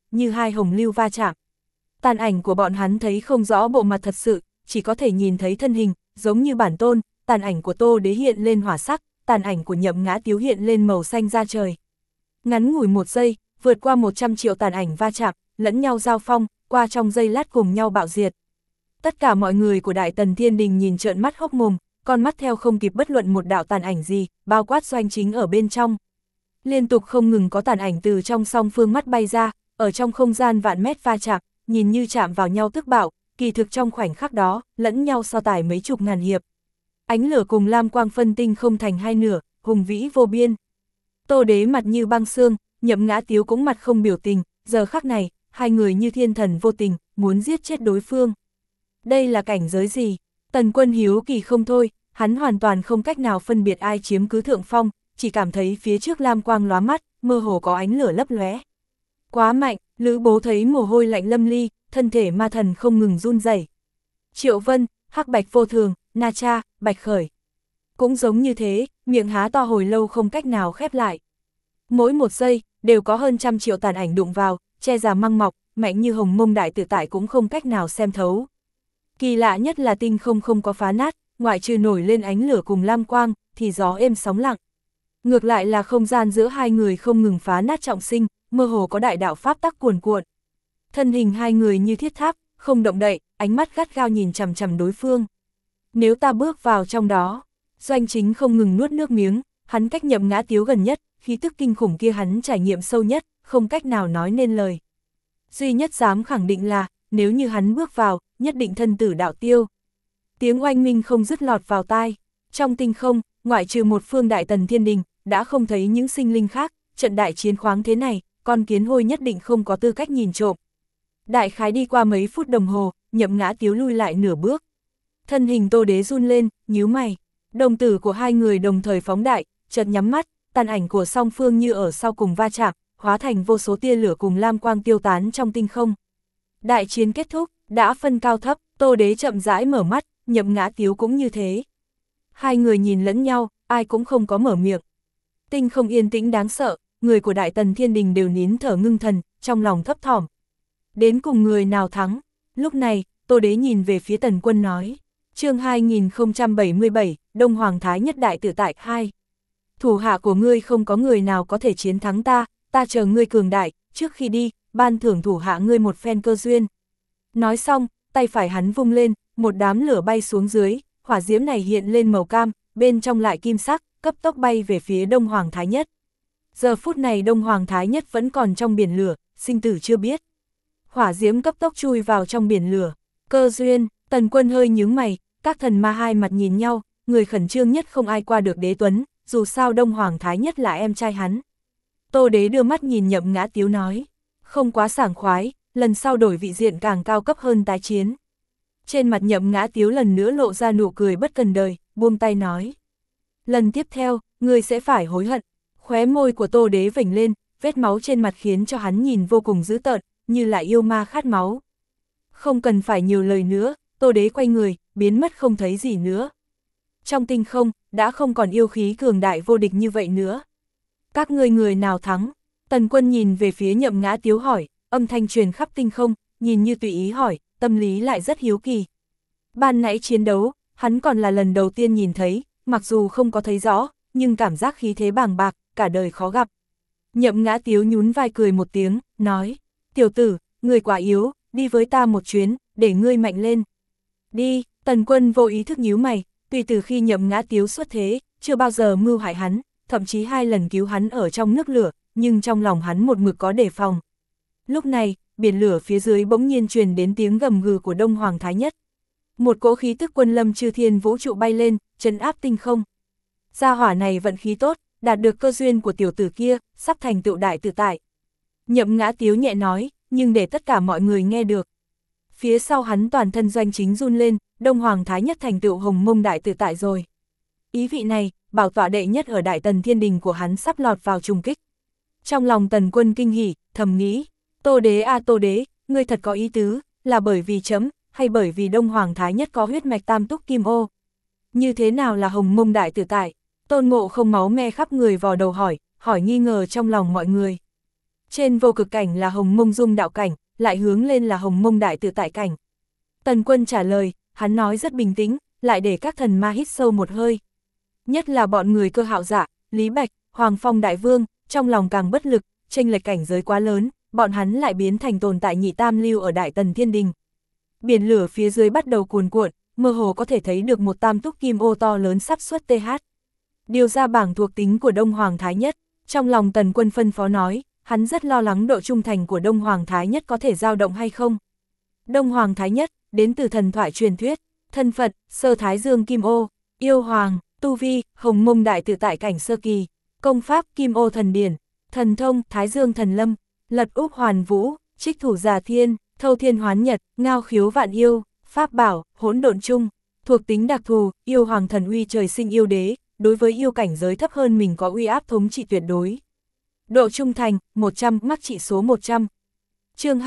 như hai hồng lưu va chạm. Tàn ảnh của bọn hắn thấy không rõ bộ mặt thật sự, chỉ có thể nhìn thấy thân hình, giống như bản tôn, tàn ảnh của Tô Đế hiện lên hỏa sắc, tàn ảnh của Nhậm Ngã Tiếu hiện lên màu xanh da trời. Ngắn ngủi 1 giây, vượt qua 100 triệu tàn ảnh va chạm, lẫn nhau giao phong, qua trong giây lát cùng nhau bạo diệt. Tất cả mọi người của Đại Tần Thiên Đình nhìn trợn mắt hốc mồm, con mắt theo không kịp bất luận một đạo tàn ảnh gì, bao quát Doanh Chính ở bên trong. Liên tục không ngừng có tàn ảnh từ trong song phương mắt bay ra, ở trong không gian vạn mét va chạm, nhìn như chạm vào nhau tức bạo, kỳ thực trong khoảnh khắc đó, lẫn nhau so tải mấy chục ngàn hiệp. Ánh lửa cùng lam quang phân tinh không thành hai nửa, hùng vĩ vô biên. Tô Đế mặt như băng xương, Nhậm Ngã Tiếu cũng mặt không biểu tình, giờ khắc này, hai người như thiên thần vô tình, muốn giết chết đối phương. Đây là cảnh giới gì? Tần Quân hiếu kỳ không thôi, hắn hoàn toàn không cách nào phân biệt ai chiếm cứ thượng phong, chỉ cảm thấy phía trước lam quang lóa mắt, mơ hồ có ánh lửa lấp lóe. Quá mạnh, Lữ Bố thấy mồ hôi lạnh lâm ly, thân thể ma thần không ngừng run rẩy. Triệu Vân, Hắc Bạch Vô Thường, Na Cha, Bạch Khởi. Cũng giống như thế, miệng há to hồi lâu không cách nào khép lại. Mỗi 1 giây, đều có hơn 100 triệu tàn ảnh đụng vào, che già măng mọc, mạnh như hồng mông đại tự tại cũng không cách nào xem thấu. Kỳ lạ nhất là tinh không có phá nát, ngoại trừ nổi lên ánh lửa cùng lam quang, thì gió êm sóng lặng. Ngược lại là không gian giữa hai người không ngừng phá nát trọng sinh, mơ hồ có đại đạo pháp tắc cuồn cuộn. Thân hình hai người như thiết tháp, không động đậy, ánh mắt gắt gao nhìn chằm chằm đối phương. Nếu ta bước vào trong đó, Doanh Chính không ngừng nuốt nước miếng, hắn cách Nhậm Ngã Tiếu gần nhất, khí tức kinh khủng kia hắn trải nghiệm sâu nhất, không cách nào nói nên lời. Duy nhất dám khẳng định là, nếu như hắn bước vào, nhất định thân tử đạo tiêu. Tiếng oanh minh không dứt lọt vào tai. Trong tinh không, ngoại trừ một phương Đại Tần Thiên Đình, đã không thấy những sinh linh khác, trận đại chiến khoáng thế này, con kiến hôi nhất định không có tư cách nhìn trộm. Đại khái đi qua mấy phút đồng hồ, Nhậm Ngã Tiếu lui lại nửa bước. Thân hình Tô Đế run lên, nhíu mày. Đồng tử của hai người đồng thời phóng đại, chợt nhắm mắt, tàn ảnh của song phương như ở sau cùng va chạm, hóa thành vô số tia lửa cùng lam quang tiêu tán trong tinh không. Đại chiến kết thúc, đã phân cao thấp, Tô Đế chậm rãi mở mắt, Nhậm Ngã Tiếu cũng như thế. Hai người nhìn lẫn nhau, ai cũng không có mở miệng. Tinh không yên tĩnh đáng sợ, người của Đại Tần Thiên Đình đều nín thở ngưng thần, trong lòng thấp thỏm. Đến cùng người nào thắng? Lúc này, Tô Đế nhìn về phía Tần Quân nói. Chương 2077, Đông Hoàng Thái Nhất Đại Tự Tại 2. Thủ hạ của ngươi không có người nào có thể chiến thắng ta, ta chờ ngươi cường đại, trước khi đi, ban thưởng thủ hạ ngươi một phen cơ duyên. Nói xong, tay phải hắn vung lên, một đám lửa bay xuống dưới, hỏa diễm này hiện lên màu cam, bên trong lại kim sắc, cấp tốc bay về phía Đông Hoàng Thái Nhất. Giờ phút này Đông Hoàng Thái Nhất vẫn còn trong biển lửa, sinh tử chưa biết. Hỏa diễm cấp tốc chui vào trong biển lửa. Cơ duyên, Tần Quân hơi nhướng mày, các thần ma hai mặt nhìn nhau, người khẩn trương nhất không ai qua được Đế Tuấn, dù sao Đông Hoàng Thái Nhất là em trai hắn. Tô Đế đưa mắt nhìn Nhậm Ngã Tiếu nói, không quá sảng khoái, lần sau đổi vị diện càng cao cấp hơn tái chiến. Trên mặt Nhậm Ngã Tiếu lần nữa lộ ra nụ cười bất cần đời, buông tay nói. Lần tiếp theo, ngươi sẽ phải hối hận. Khóe môi của Tô Đế vểnh lên, vết máu trên mặt khiến cho hắn nhìn vô cùng dữ tợn, như là yêu ma khát máu. Không cần phải nhiều lời nữa, Tô Đế quay người, biến mất không thấy gì nữa. Trong tinh không, đã không còn yêu khí cường đại vô địch như vậy nữa. Các ngươi người nào thắng? Tần Quân nhìn về phía Nhậm Ngã Tiếu hỏi, âm thanh truyền khắp tinh không, nhìn như tùy ý hỏi, tâm lý lại rất hiếu kỳ. Ban nãy chiến đấu, hắn còn là lần đầu tiên nhìn thấy, mặc dù không có thấy rõ, nhưng cảm giác khí thế bàng bạc, cả đời khó gặp. Nhậm Ngã Tiếu nhún vai cười một tiếng, nói, tiểu tử, người quá yếu, đi với ta một chuyến, để ngươi mạnh lên. Đi, Tần Quân vô ý thức nhíu mày, tùy từ khi Nhậm Ngã Tiếu xuất thế, chưa bao giờ mưu hại hắn, thậm chí 2 lần cứu hắn ở trong nước lửa, nhưng trong lòng hắn một mực có đề phòng. Lúc này, biển lửa phía dưới bỗng nhiên truyền đến tiếng gầm gừ của Đông Hoàng Thái Nhất. Một cỗ khí tức quân lâm chư thiên vũ trụ bay lên, trấn áp tinh không. Gia hỏa này vận khí tốt, đạt được cơ duyên của tiểu tử kia, sắp thành tựu đại tự tại. Nhậm Ngã Tiếu nhẹ nói, nhưng để tất cả mọi người nghe được. Phía sau hắn toàn thân Doanh Chính run lên, Đông Hoàng Thái Nhất thành tựu hồng mông đại tự tại rồi. Ý vị này, bảo tọa đệ nhất ở Đại Tần Thiên Đình của hắn sắp lọt vào trùng kích. Trong lòng Tần Quân kinh hỉ, thầm nghĩ, Tô Đế a Tô Đế, ngươi thật có ý tứ, là bởi vì chấm, hay bởi vì Đông Hoàng Thái Nhất có huyết mạch tam túc kim ô? Như thế nào là hồng mông đại tự tại? Tôn Ngộ không máu me khắp người vò đầu hỏi nghi ngờ trong lòng mọi người. Trên vô cực cảnh là Hồng Mông Dung đạo cảnh, lại hướng lên là Hồng Mông Đại Tự Tại cảnh. Tần Quân trả lời, hắn nói rất bình tĩnh, lại để các thần ma hít sâu một hơi. Nhất là bọn người Cơ Hạo Dạ, Lý Bạch, Hoàng Phong Đại Vương, trong lòng càng bất lực, chênh lệch cảnh giới quá lớn, bọn hắn lại biến thành tồn tại nhị tam lưu ở Đại Tần Thiên Đình. Biển lửa phía dưới bắt đầu cuồn cuộn, mơ hồ có thể thấy được một tam túc kim ô to lớn sắp xuất TH. Điều ra bảng thuộc tính của Đông Hoàng Thái Nhất, trong lòng Tần Quân phân phó nói, hắn rất lo lắng độ trung thành của Đông Hoàng Thái Nhất có thể dao động hay không. Đông Hoàng Thái Nhất, đến từ thần thoại truyền thuyết, thân phận, Sơ Thái Dương Kim Ô, yêu hoàng, tu vi, Hồng Mông Đại Tự Tại cảnh sơ kỳ, công pháp Kim Ô Thần Điển, thần thông, Thái Dương Thần Lâm, Lật Úp Hoàn Vũ, Trích Thủ Già Thiên, Thâu Thiên Hoán Nhật, Ngao Khiếu Vạn Yêu, Pháp Bảo, Hỗn Độn Chung, thuộc tính đặc thù, yêu hoàng thần uy trời sinh yêu đế, đối với yêu cảnh giới thấp hơn mình có uy áp thống trị tuyệt đối. Độ trung thành, 100, mắc trị số 100. Chương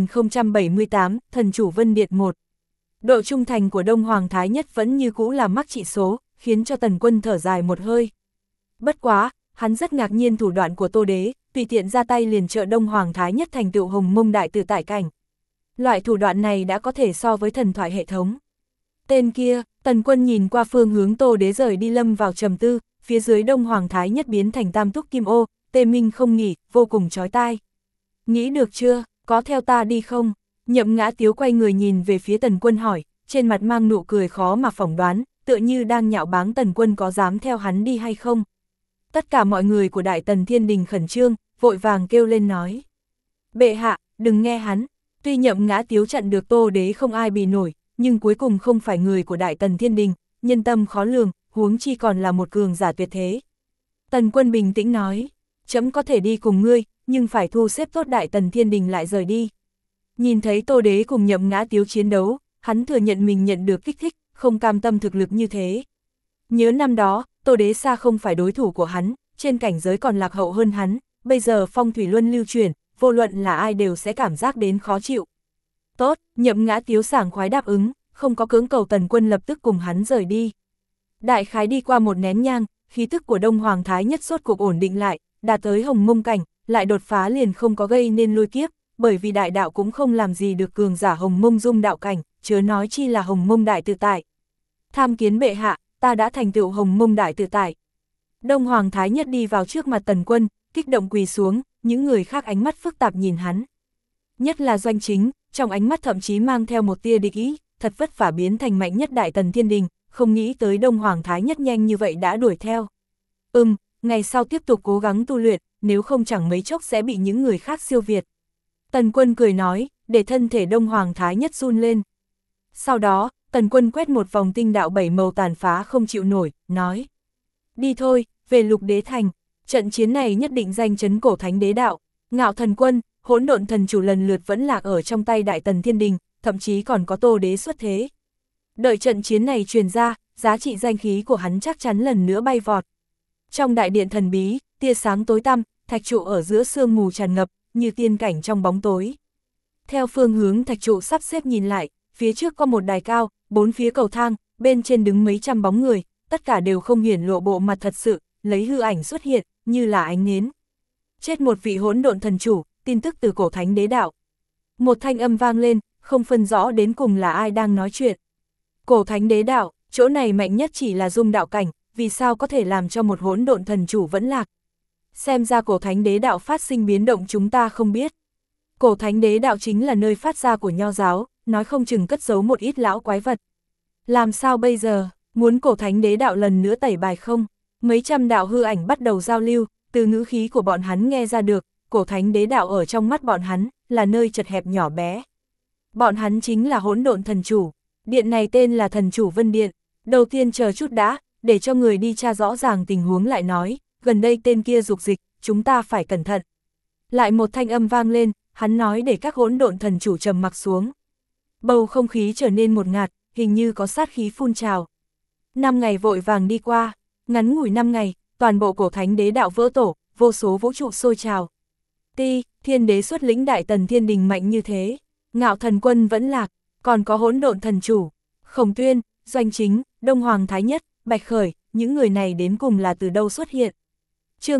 2078, Thần Chủ Vân Điện 1. Độ trung thành của Đông Hoàng Thái Nhất vẫn như cũ là mắc trị số, khiến cho Tần Quân thở dài một hơi. Bất quá, hắn rất ngạc nhiên thủ đoạn của Tô Đế, tùy tiện ra tay liền trợ Đông Hoàng Thái Nhất thành tựu Hồng Mông Đại Tự Tại cảnh. Loại thủ đoạn này đã có thể so với thần thoại hệ thống. Tên kia, Tần Quân nhìn qua phương hướng Tô Đế rời đi lâm vào trầm tư, phía dưới Đông Hoàng Thái Nhất biến thành tam túc kim ô, tê minh không nghỉ, vô cùng chói tai. Nghĩ được chưa, có theo ta đi không? Nhậm Ngã Tiếu quay người nhìn về phía Tần Quân hỏi, trên mặt mang nụ cười khó mà phỏng đoán, tựa như đang nhạo báng Tần Quân có dám theo hắn đi hay không. Tất cả mọi người của Đại Tần Thiên Đình khẩn trương, vội vàng kêu lên nói. Bệ hạ, đừng nghe hắn, tuy Nhậm Ngã Tiếu chặn được Tô Đế không ai bì nổi, nhưng cuối cùng không phải người của Đại Tần Thiên Đình, nhân tâm khó lường, huống chi còn là một cường giả tuyệt thế. Tần Quân bình tĩnh nói, chấm có thể đi cùng ngươi, nhưng phải thu xếp tốt Đại Tần Thiên Đình lại rời đi. Nhìn thấy Tô Đế cùng Nhậm Ngã Tiếu chiến đấu, hắn thừa nhận mình nhận được kích thích, không cam tâm thực lực như thế. Nhớ năm đó, Tô Đế xa không phải đối thủ của hắn, trên cảnh giới còn lạc hậu hơn hắn, bây giờ phong thủy luân lưu chuyển, vô luận là ai đều sẽ cảm giác đến khó chịu. Tốt, Nhậm Ngã Tiếu sảng khoái đáp ứng, không có cưỡng cầu Tần Quân lập tức cùng hắn rời đi. Đại khái đi qua một nén nhang, khí tức của Đông Hoàng Thái Nhất sốt cuộc ổn định lại, đạt tới Hồng Mông cảnh, lại đột phá liền không có gây nên lôi kiếp, bởi vì đại đạo cũng không làm gì được cường giả Hồng Mông Dung đạo cảnh, chớ nói chi là Hồng Mông Đại Tự Tại. Tham kiến bệ hạ, ta đã thành tựu Hồng Mông Đại Tự Tại. Đông Hoàng Thái Nhất đi vào trước mặt Tần Quân, kích động quỳ xuống, những người khác ánh mắt phức tạp nhìn hắn. Nhất là Doanh Chính, trong ánh mắt thậm chí mang theo một tia địch ý, thật vất vả biến thành mạnh nhất Đại Tần Thiên Đình, không nghĩ tới Đông Hoàng Thái Nhất nhanh như vậy đã đuổi theo. Ngày sau tiếp tục cố gắng tu luyện, nếu không chẳng mấy chốc sẽ bị những người khác siêu việt. Tần Quân cười nói, để thân thể Đông Hoàng Thái Nhất run lên. Sau đó, Tần Quân quét một vòng tinh đạo 7 màu tàn phá không chịu nổi, nói. Đi thôi, về Lục Đế Thành, trận chiến này nhất định danh chấn cổ thánh đế đạo. Ngạo Thần Quân, Hỗn Độn Thần Chủ lần lượt vẫn lạc ở trong tay Đại Tần Thiên Đình, thậm chí còn có Tô Đế xuất thế. Đợi trận chiến này truyền ra, giá trị danh khí của hắn chắc chắn lần nữa bay vọt. Trong đại điện thần bí, tia sáng tối tăm, thạch trụ ở giữa sương mù tràn ngập, như tiên cảnh trong bóng tối. Theo phương hướng thạch trụ sắp xếp nhìn lại, phía trước có một đài cao, 4 phía cầu thang, bên trên đứng mấy trăm bóng người, tất cả đều không hiển lộ bộ mặt thật sự, lấy hư ảnh xuất hiện, như là ánh nến. Chết một vị Hỗn Độn Thần Chủ, tin tức từ cổ thánh đế đạo. Một thanh âm vang lên, không phân rõ đến cùng là ai đang nói chuyện. Cổ thánh đế đạo, chỗ này mạnh nhất chỉ là Dung đạo cảnh, vì sao có thể làm cho một Hỗn Độn Thần Chủ vẫn lạc? Xem ra cổ thánh đế đạo phát sinh biến động chúng ta không biết. Cổ thánh đế đạo chính là nơi phát ra của nho giáo, nói không chừng cất giấu một ít lão quái vật. Làm sao bây giờ, muốn cổ thánh đế đạo lần nữa tẩy bài không? Mấy trăm đạo hư ảnh bắt đầu giao lưu, từ ngữ khí của bọn hắn nghe ra được, cổ thánh đế đạo ở trong mắt bọn hắn, là nơi chật hẹp nhỏ bé. Bọn hắn chính là Hỗn Độn Thần Chủ, điện này tên là Thần Chủ Vân Điện. Đầu tiên chờ chút đã, để cho người đi tra rõ ràng tình huống lại nói, gần đây tên kia dục dịch, chúng ta phải cẩn thận. Lại một thanh âm vang lên, hắn nói để các Hỗn Độn Thần Chủ trầm mặc xuống. Bầu không khí trở nên một ngạt, hình như có sát khí phun trào. 5 ngày vội vàng đi qua, ngắn ngủi 5 ngày, toàn bộ cổ thánh đế đạo vỡ tổ, vô số vũ trụ sôi trào. Thiên đế xuất lĩnh Đại Tần Thiên Đình mạnh như thế, Ngạo Thần Quân vẫn lạc, còn có Hỗn Độn Thần Chủ, Khổng Tuyên, Doanh Chính, Đông Hoàng Thái Nhất, Bạch Khởi, những người này đến cùng là từ đâu xuất hiện? Chương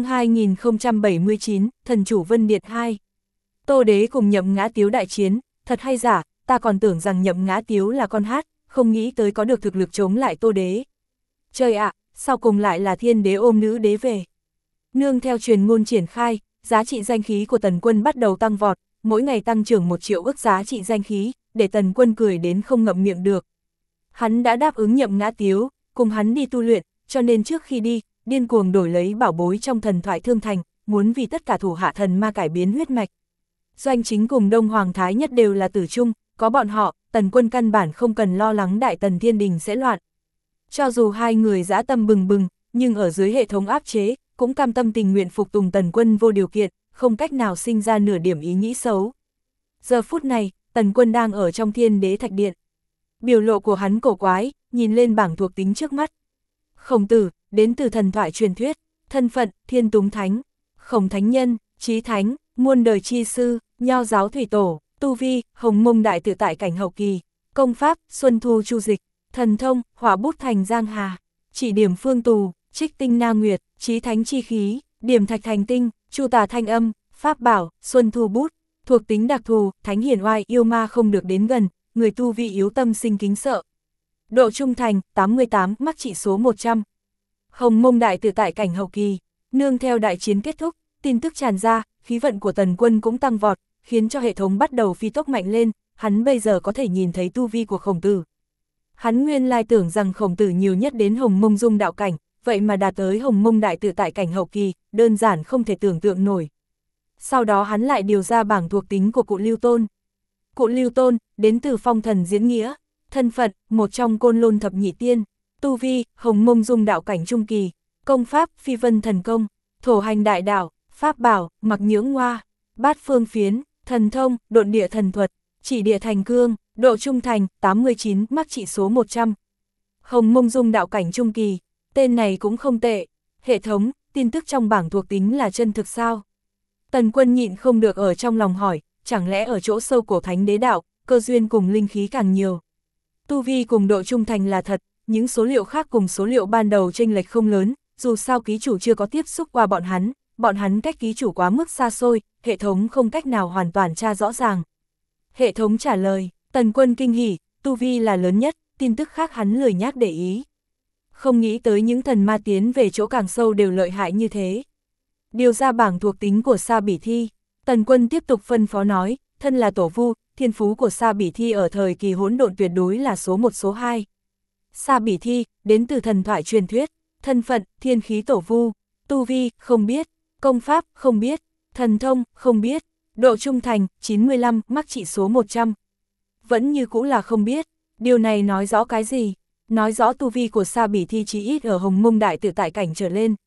2079, Thần chủ Vân Điện 2. Tô Đế cùng Nhậm Ngã Tiếu đại chiến, thật hay giả, ta còn tưởng rằng Nhậm Ngã Tiếu là con hát, không nghĩ tới có được thực lực chống lại Tô Đế. Trời ạ, sau cùng lại là Thiên Đế ôm Nữ Đế về. Nương theo truyền ngôn triển khai, giá trị danh khí của Tần Quân bắt đầu tăng vọt, mỗi ngày tăng trưởng 1 triệu ức giá trị danh khí, để Tần Quân cười đến không ngậm miệng được. Hắn đã đáp ứng Nhậm Ngã Tiếu, cùng hắn đi tu luyện, cho nên trước khi đi, điên cuồng đổi lấy bảo bối trong thần thoại Thương Thành, muốn vì tất cả thủ hạ thần ma cải biến huyết mạch. Doanh Chính cùng Đông Hoàng Thái Nhất đều là tử trung, có bọn họ, Tần Quân căn bản không cần lo lắng Đại Tần Thiên Đình sẽ loạn. Cho dù hai người dã tâm bừng bừng, nhưng ở dưới hệ thống áp chế, cũng cam tâm tình nguyện phục tùng Tần Quân vô điều kiện, không cách nào sinh ra nửa điểm ý nghĩ xấu. Giờ phút này, Tần Quân đang ở trong Thiên Đế Thạch Điện. Biểu lộ của hắn cổ quái, nhìn lên bảng thuộc tính trước mắt. Khổng Tử, đến từ thần thoại truyền thuyết, thân phận, Thiên Túng Thánh, Khổng Thánh Nhân, Chí Thánh, muôn đời chi sư, Nho giáo thủy tổ, tu vi, Hồng Mông đại tự tại cảnh hậu kỳ, công pháp, Xuân Thu Chu Dịch, thần thông, Hỏa bút thành Giang Hà, chỉ điểm phương tù, Trích tinh Na Nguyệt, Chí Thánh chi khí, điểm thạch thành tinh, Chu tà thanh âm, pháp bảo, Xuân Thu bút, thuộc tính đặc thù, Thánh hiển oai yêu ma không được đến gần, người tu vi yếu tâm sinh kính sợ. Độ trung thành, 88, mắc trị số 100. Hồng Mông đại tự tại cảnh hậu kỳ, nương theo đại chiến kết thúc, tin tức tràn ra, khí vận của Tần Quân cũng tăng vọt, khiến cho hệ thống bắt đầu phi tốc mạnh lên, hắn bây giờ có thể nhìn thấy tu vi của Khổng Tử. Hắn nguyên lai tưởng rằng Khổng Tử nhiều nhất đến Hồng Mông dung đạo cảnh, vậy mà đạt tới Hồng Mông đại tự tại cảnh hậu kỳ, đơn giản không thể tưởng tượng nổi. Sau đó hắn lại điều ra bảng thuộc tính của Cụ Lưu Tôn. Cụ Lưu Tôn, đến từ Phong Thần Diễn Nghĩa, thân phận, một trong Côn Lôn thập nhị tiên, tu vi, Hồng Mông dung đạo cảnh trung kỳ, công pháp, Phi Vân thần công, thổ hành đại đạo, pháp bảo, Mặc Nhưỡng Hoa, bát phương phiến, thần thông, độn địa thần thuật, chỉ địa thành cương, độ trung thành, 89, mắc trị số 100. Hồng Mông dung đạo cảnh trung kỳ, tên này cũng không tệ. Hệ thống, tin tức trong bảng thuộc tính là chân thực sao? Tần Quân nhịn không được ở trong lòng hỏi, chẳng lẽ ở chỗ sâu cổ thánh đế đạo, cơ duyên cùng linh khí càng nhiều. Tu vi cùng độ trung thành là thật, những số liệu khác cùng số liệu ban đầu chênh lệch không lớn, dù sao ký chủ chưa có tiếp xúc qua bọn hắn cách ký chủ quá mức xa xôi, hệ thống không cách nào hoàn toàn tra rõ ràng. Hệ thống trả lời, Tần Quân kinh hỉ, tu vi là lớn nhất, tin tức khác hắn lười nhác để ý. Không nghĩ tới những thần ma tiến về chỗ càng sâu đều lợi hại như thế. Điều ra bảng thuộc tính của Sa Bỉ Thi, Tần Quân tiếp tục phân phó nói, thân là tổ vu, thiên phú của Sa Bỉ Thi ở thời kỳ hỗn độn tuyệt đối là số 1 số 2. Sa Bỉ Thi, đến từ thần thoại truyền thuyết, thân phận, thiên khí tổ vu, tu vi, không biết, công pháp, không biết, thần thông, không biết, độ trung thành, 95, mắc trị số 100. Vẫn như cũ là không biết, điều này nói rõ cái gì? Nói rõ tu vi của Sa Bỉ Thi chí ít ở Hồng Mông đại tự tại cảnh trở lên.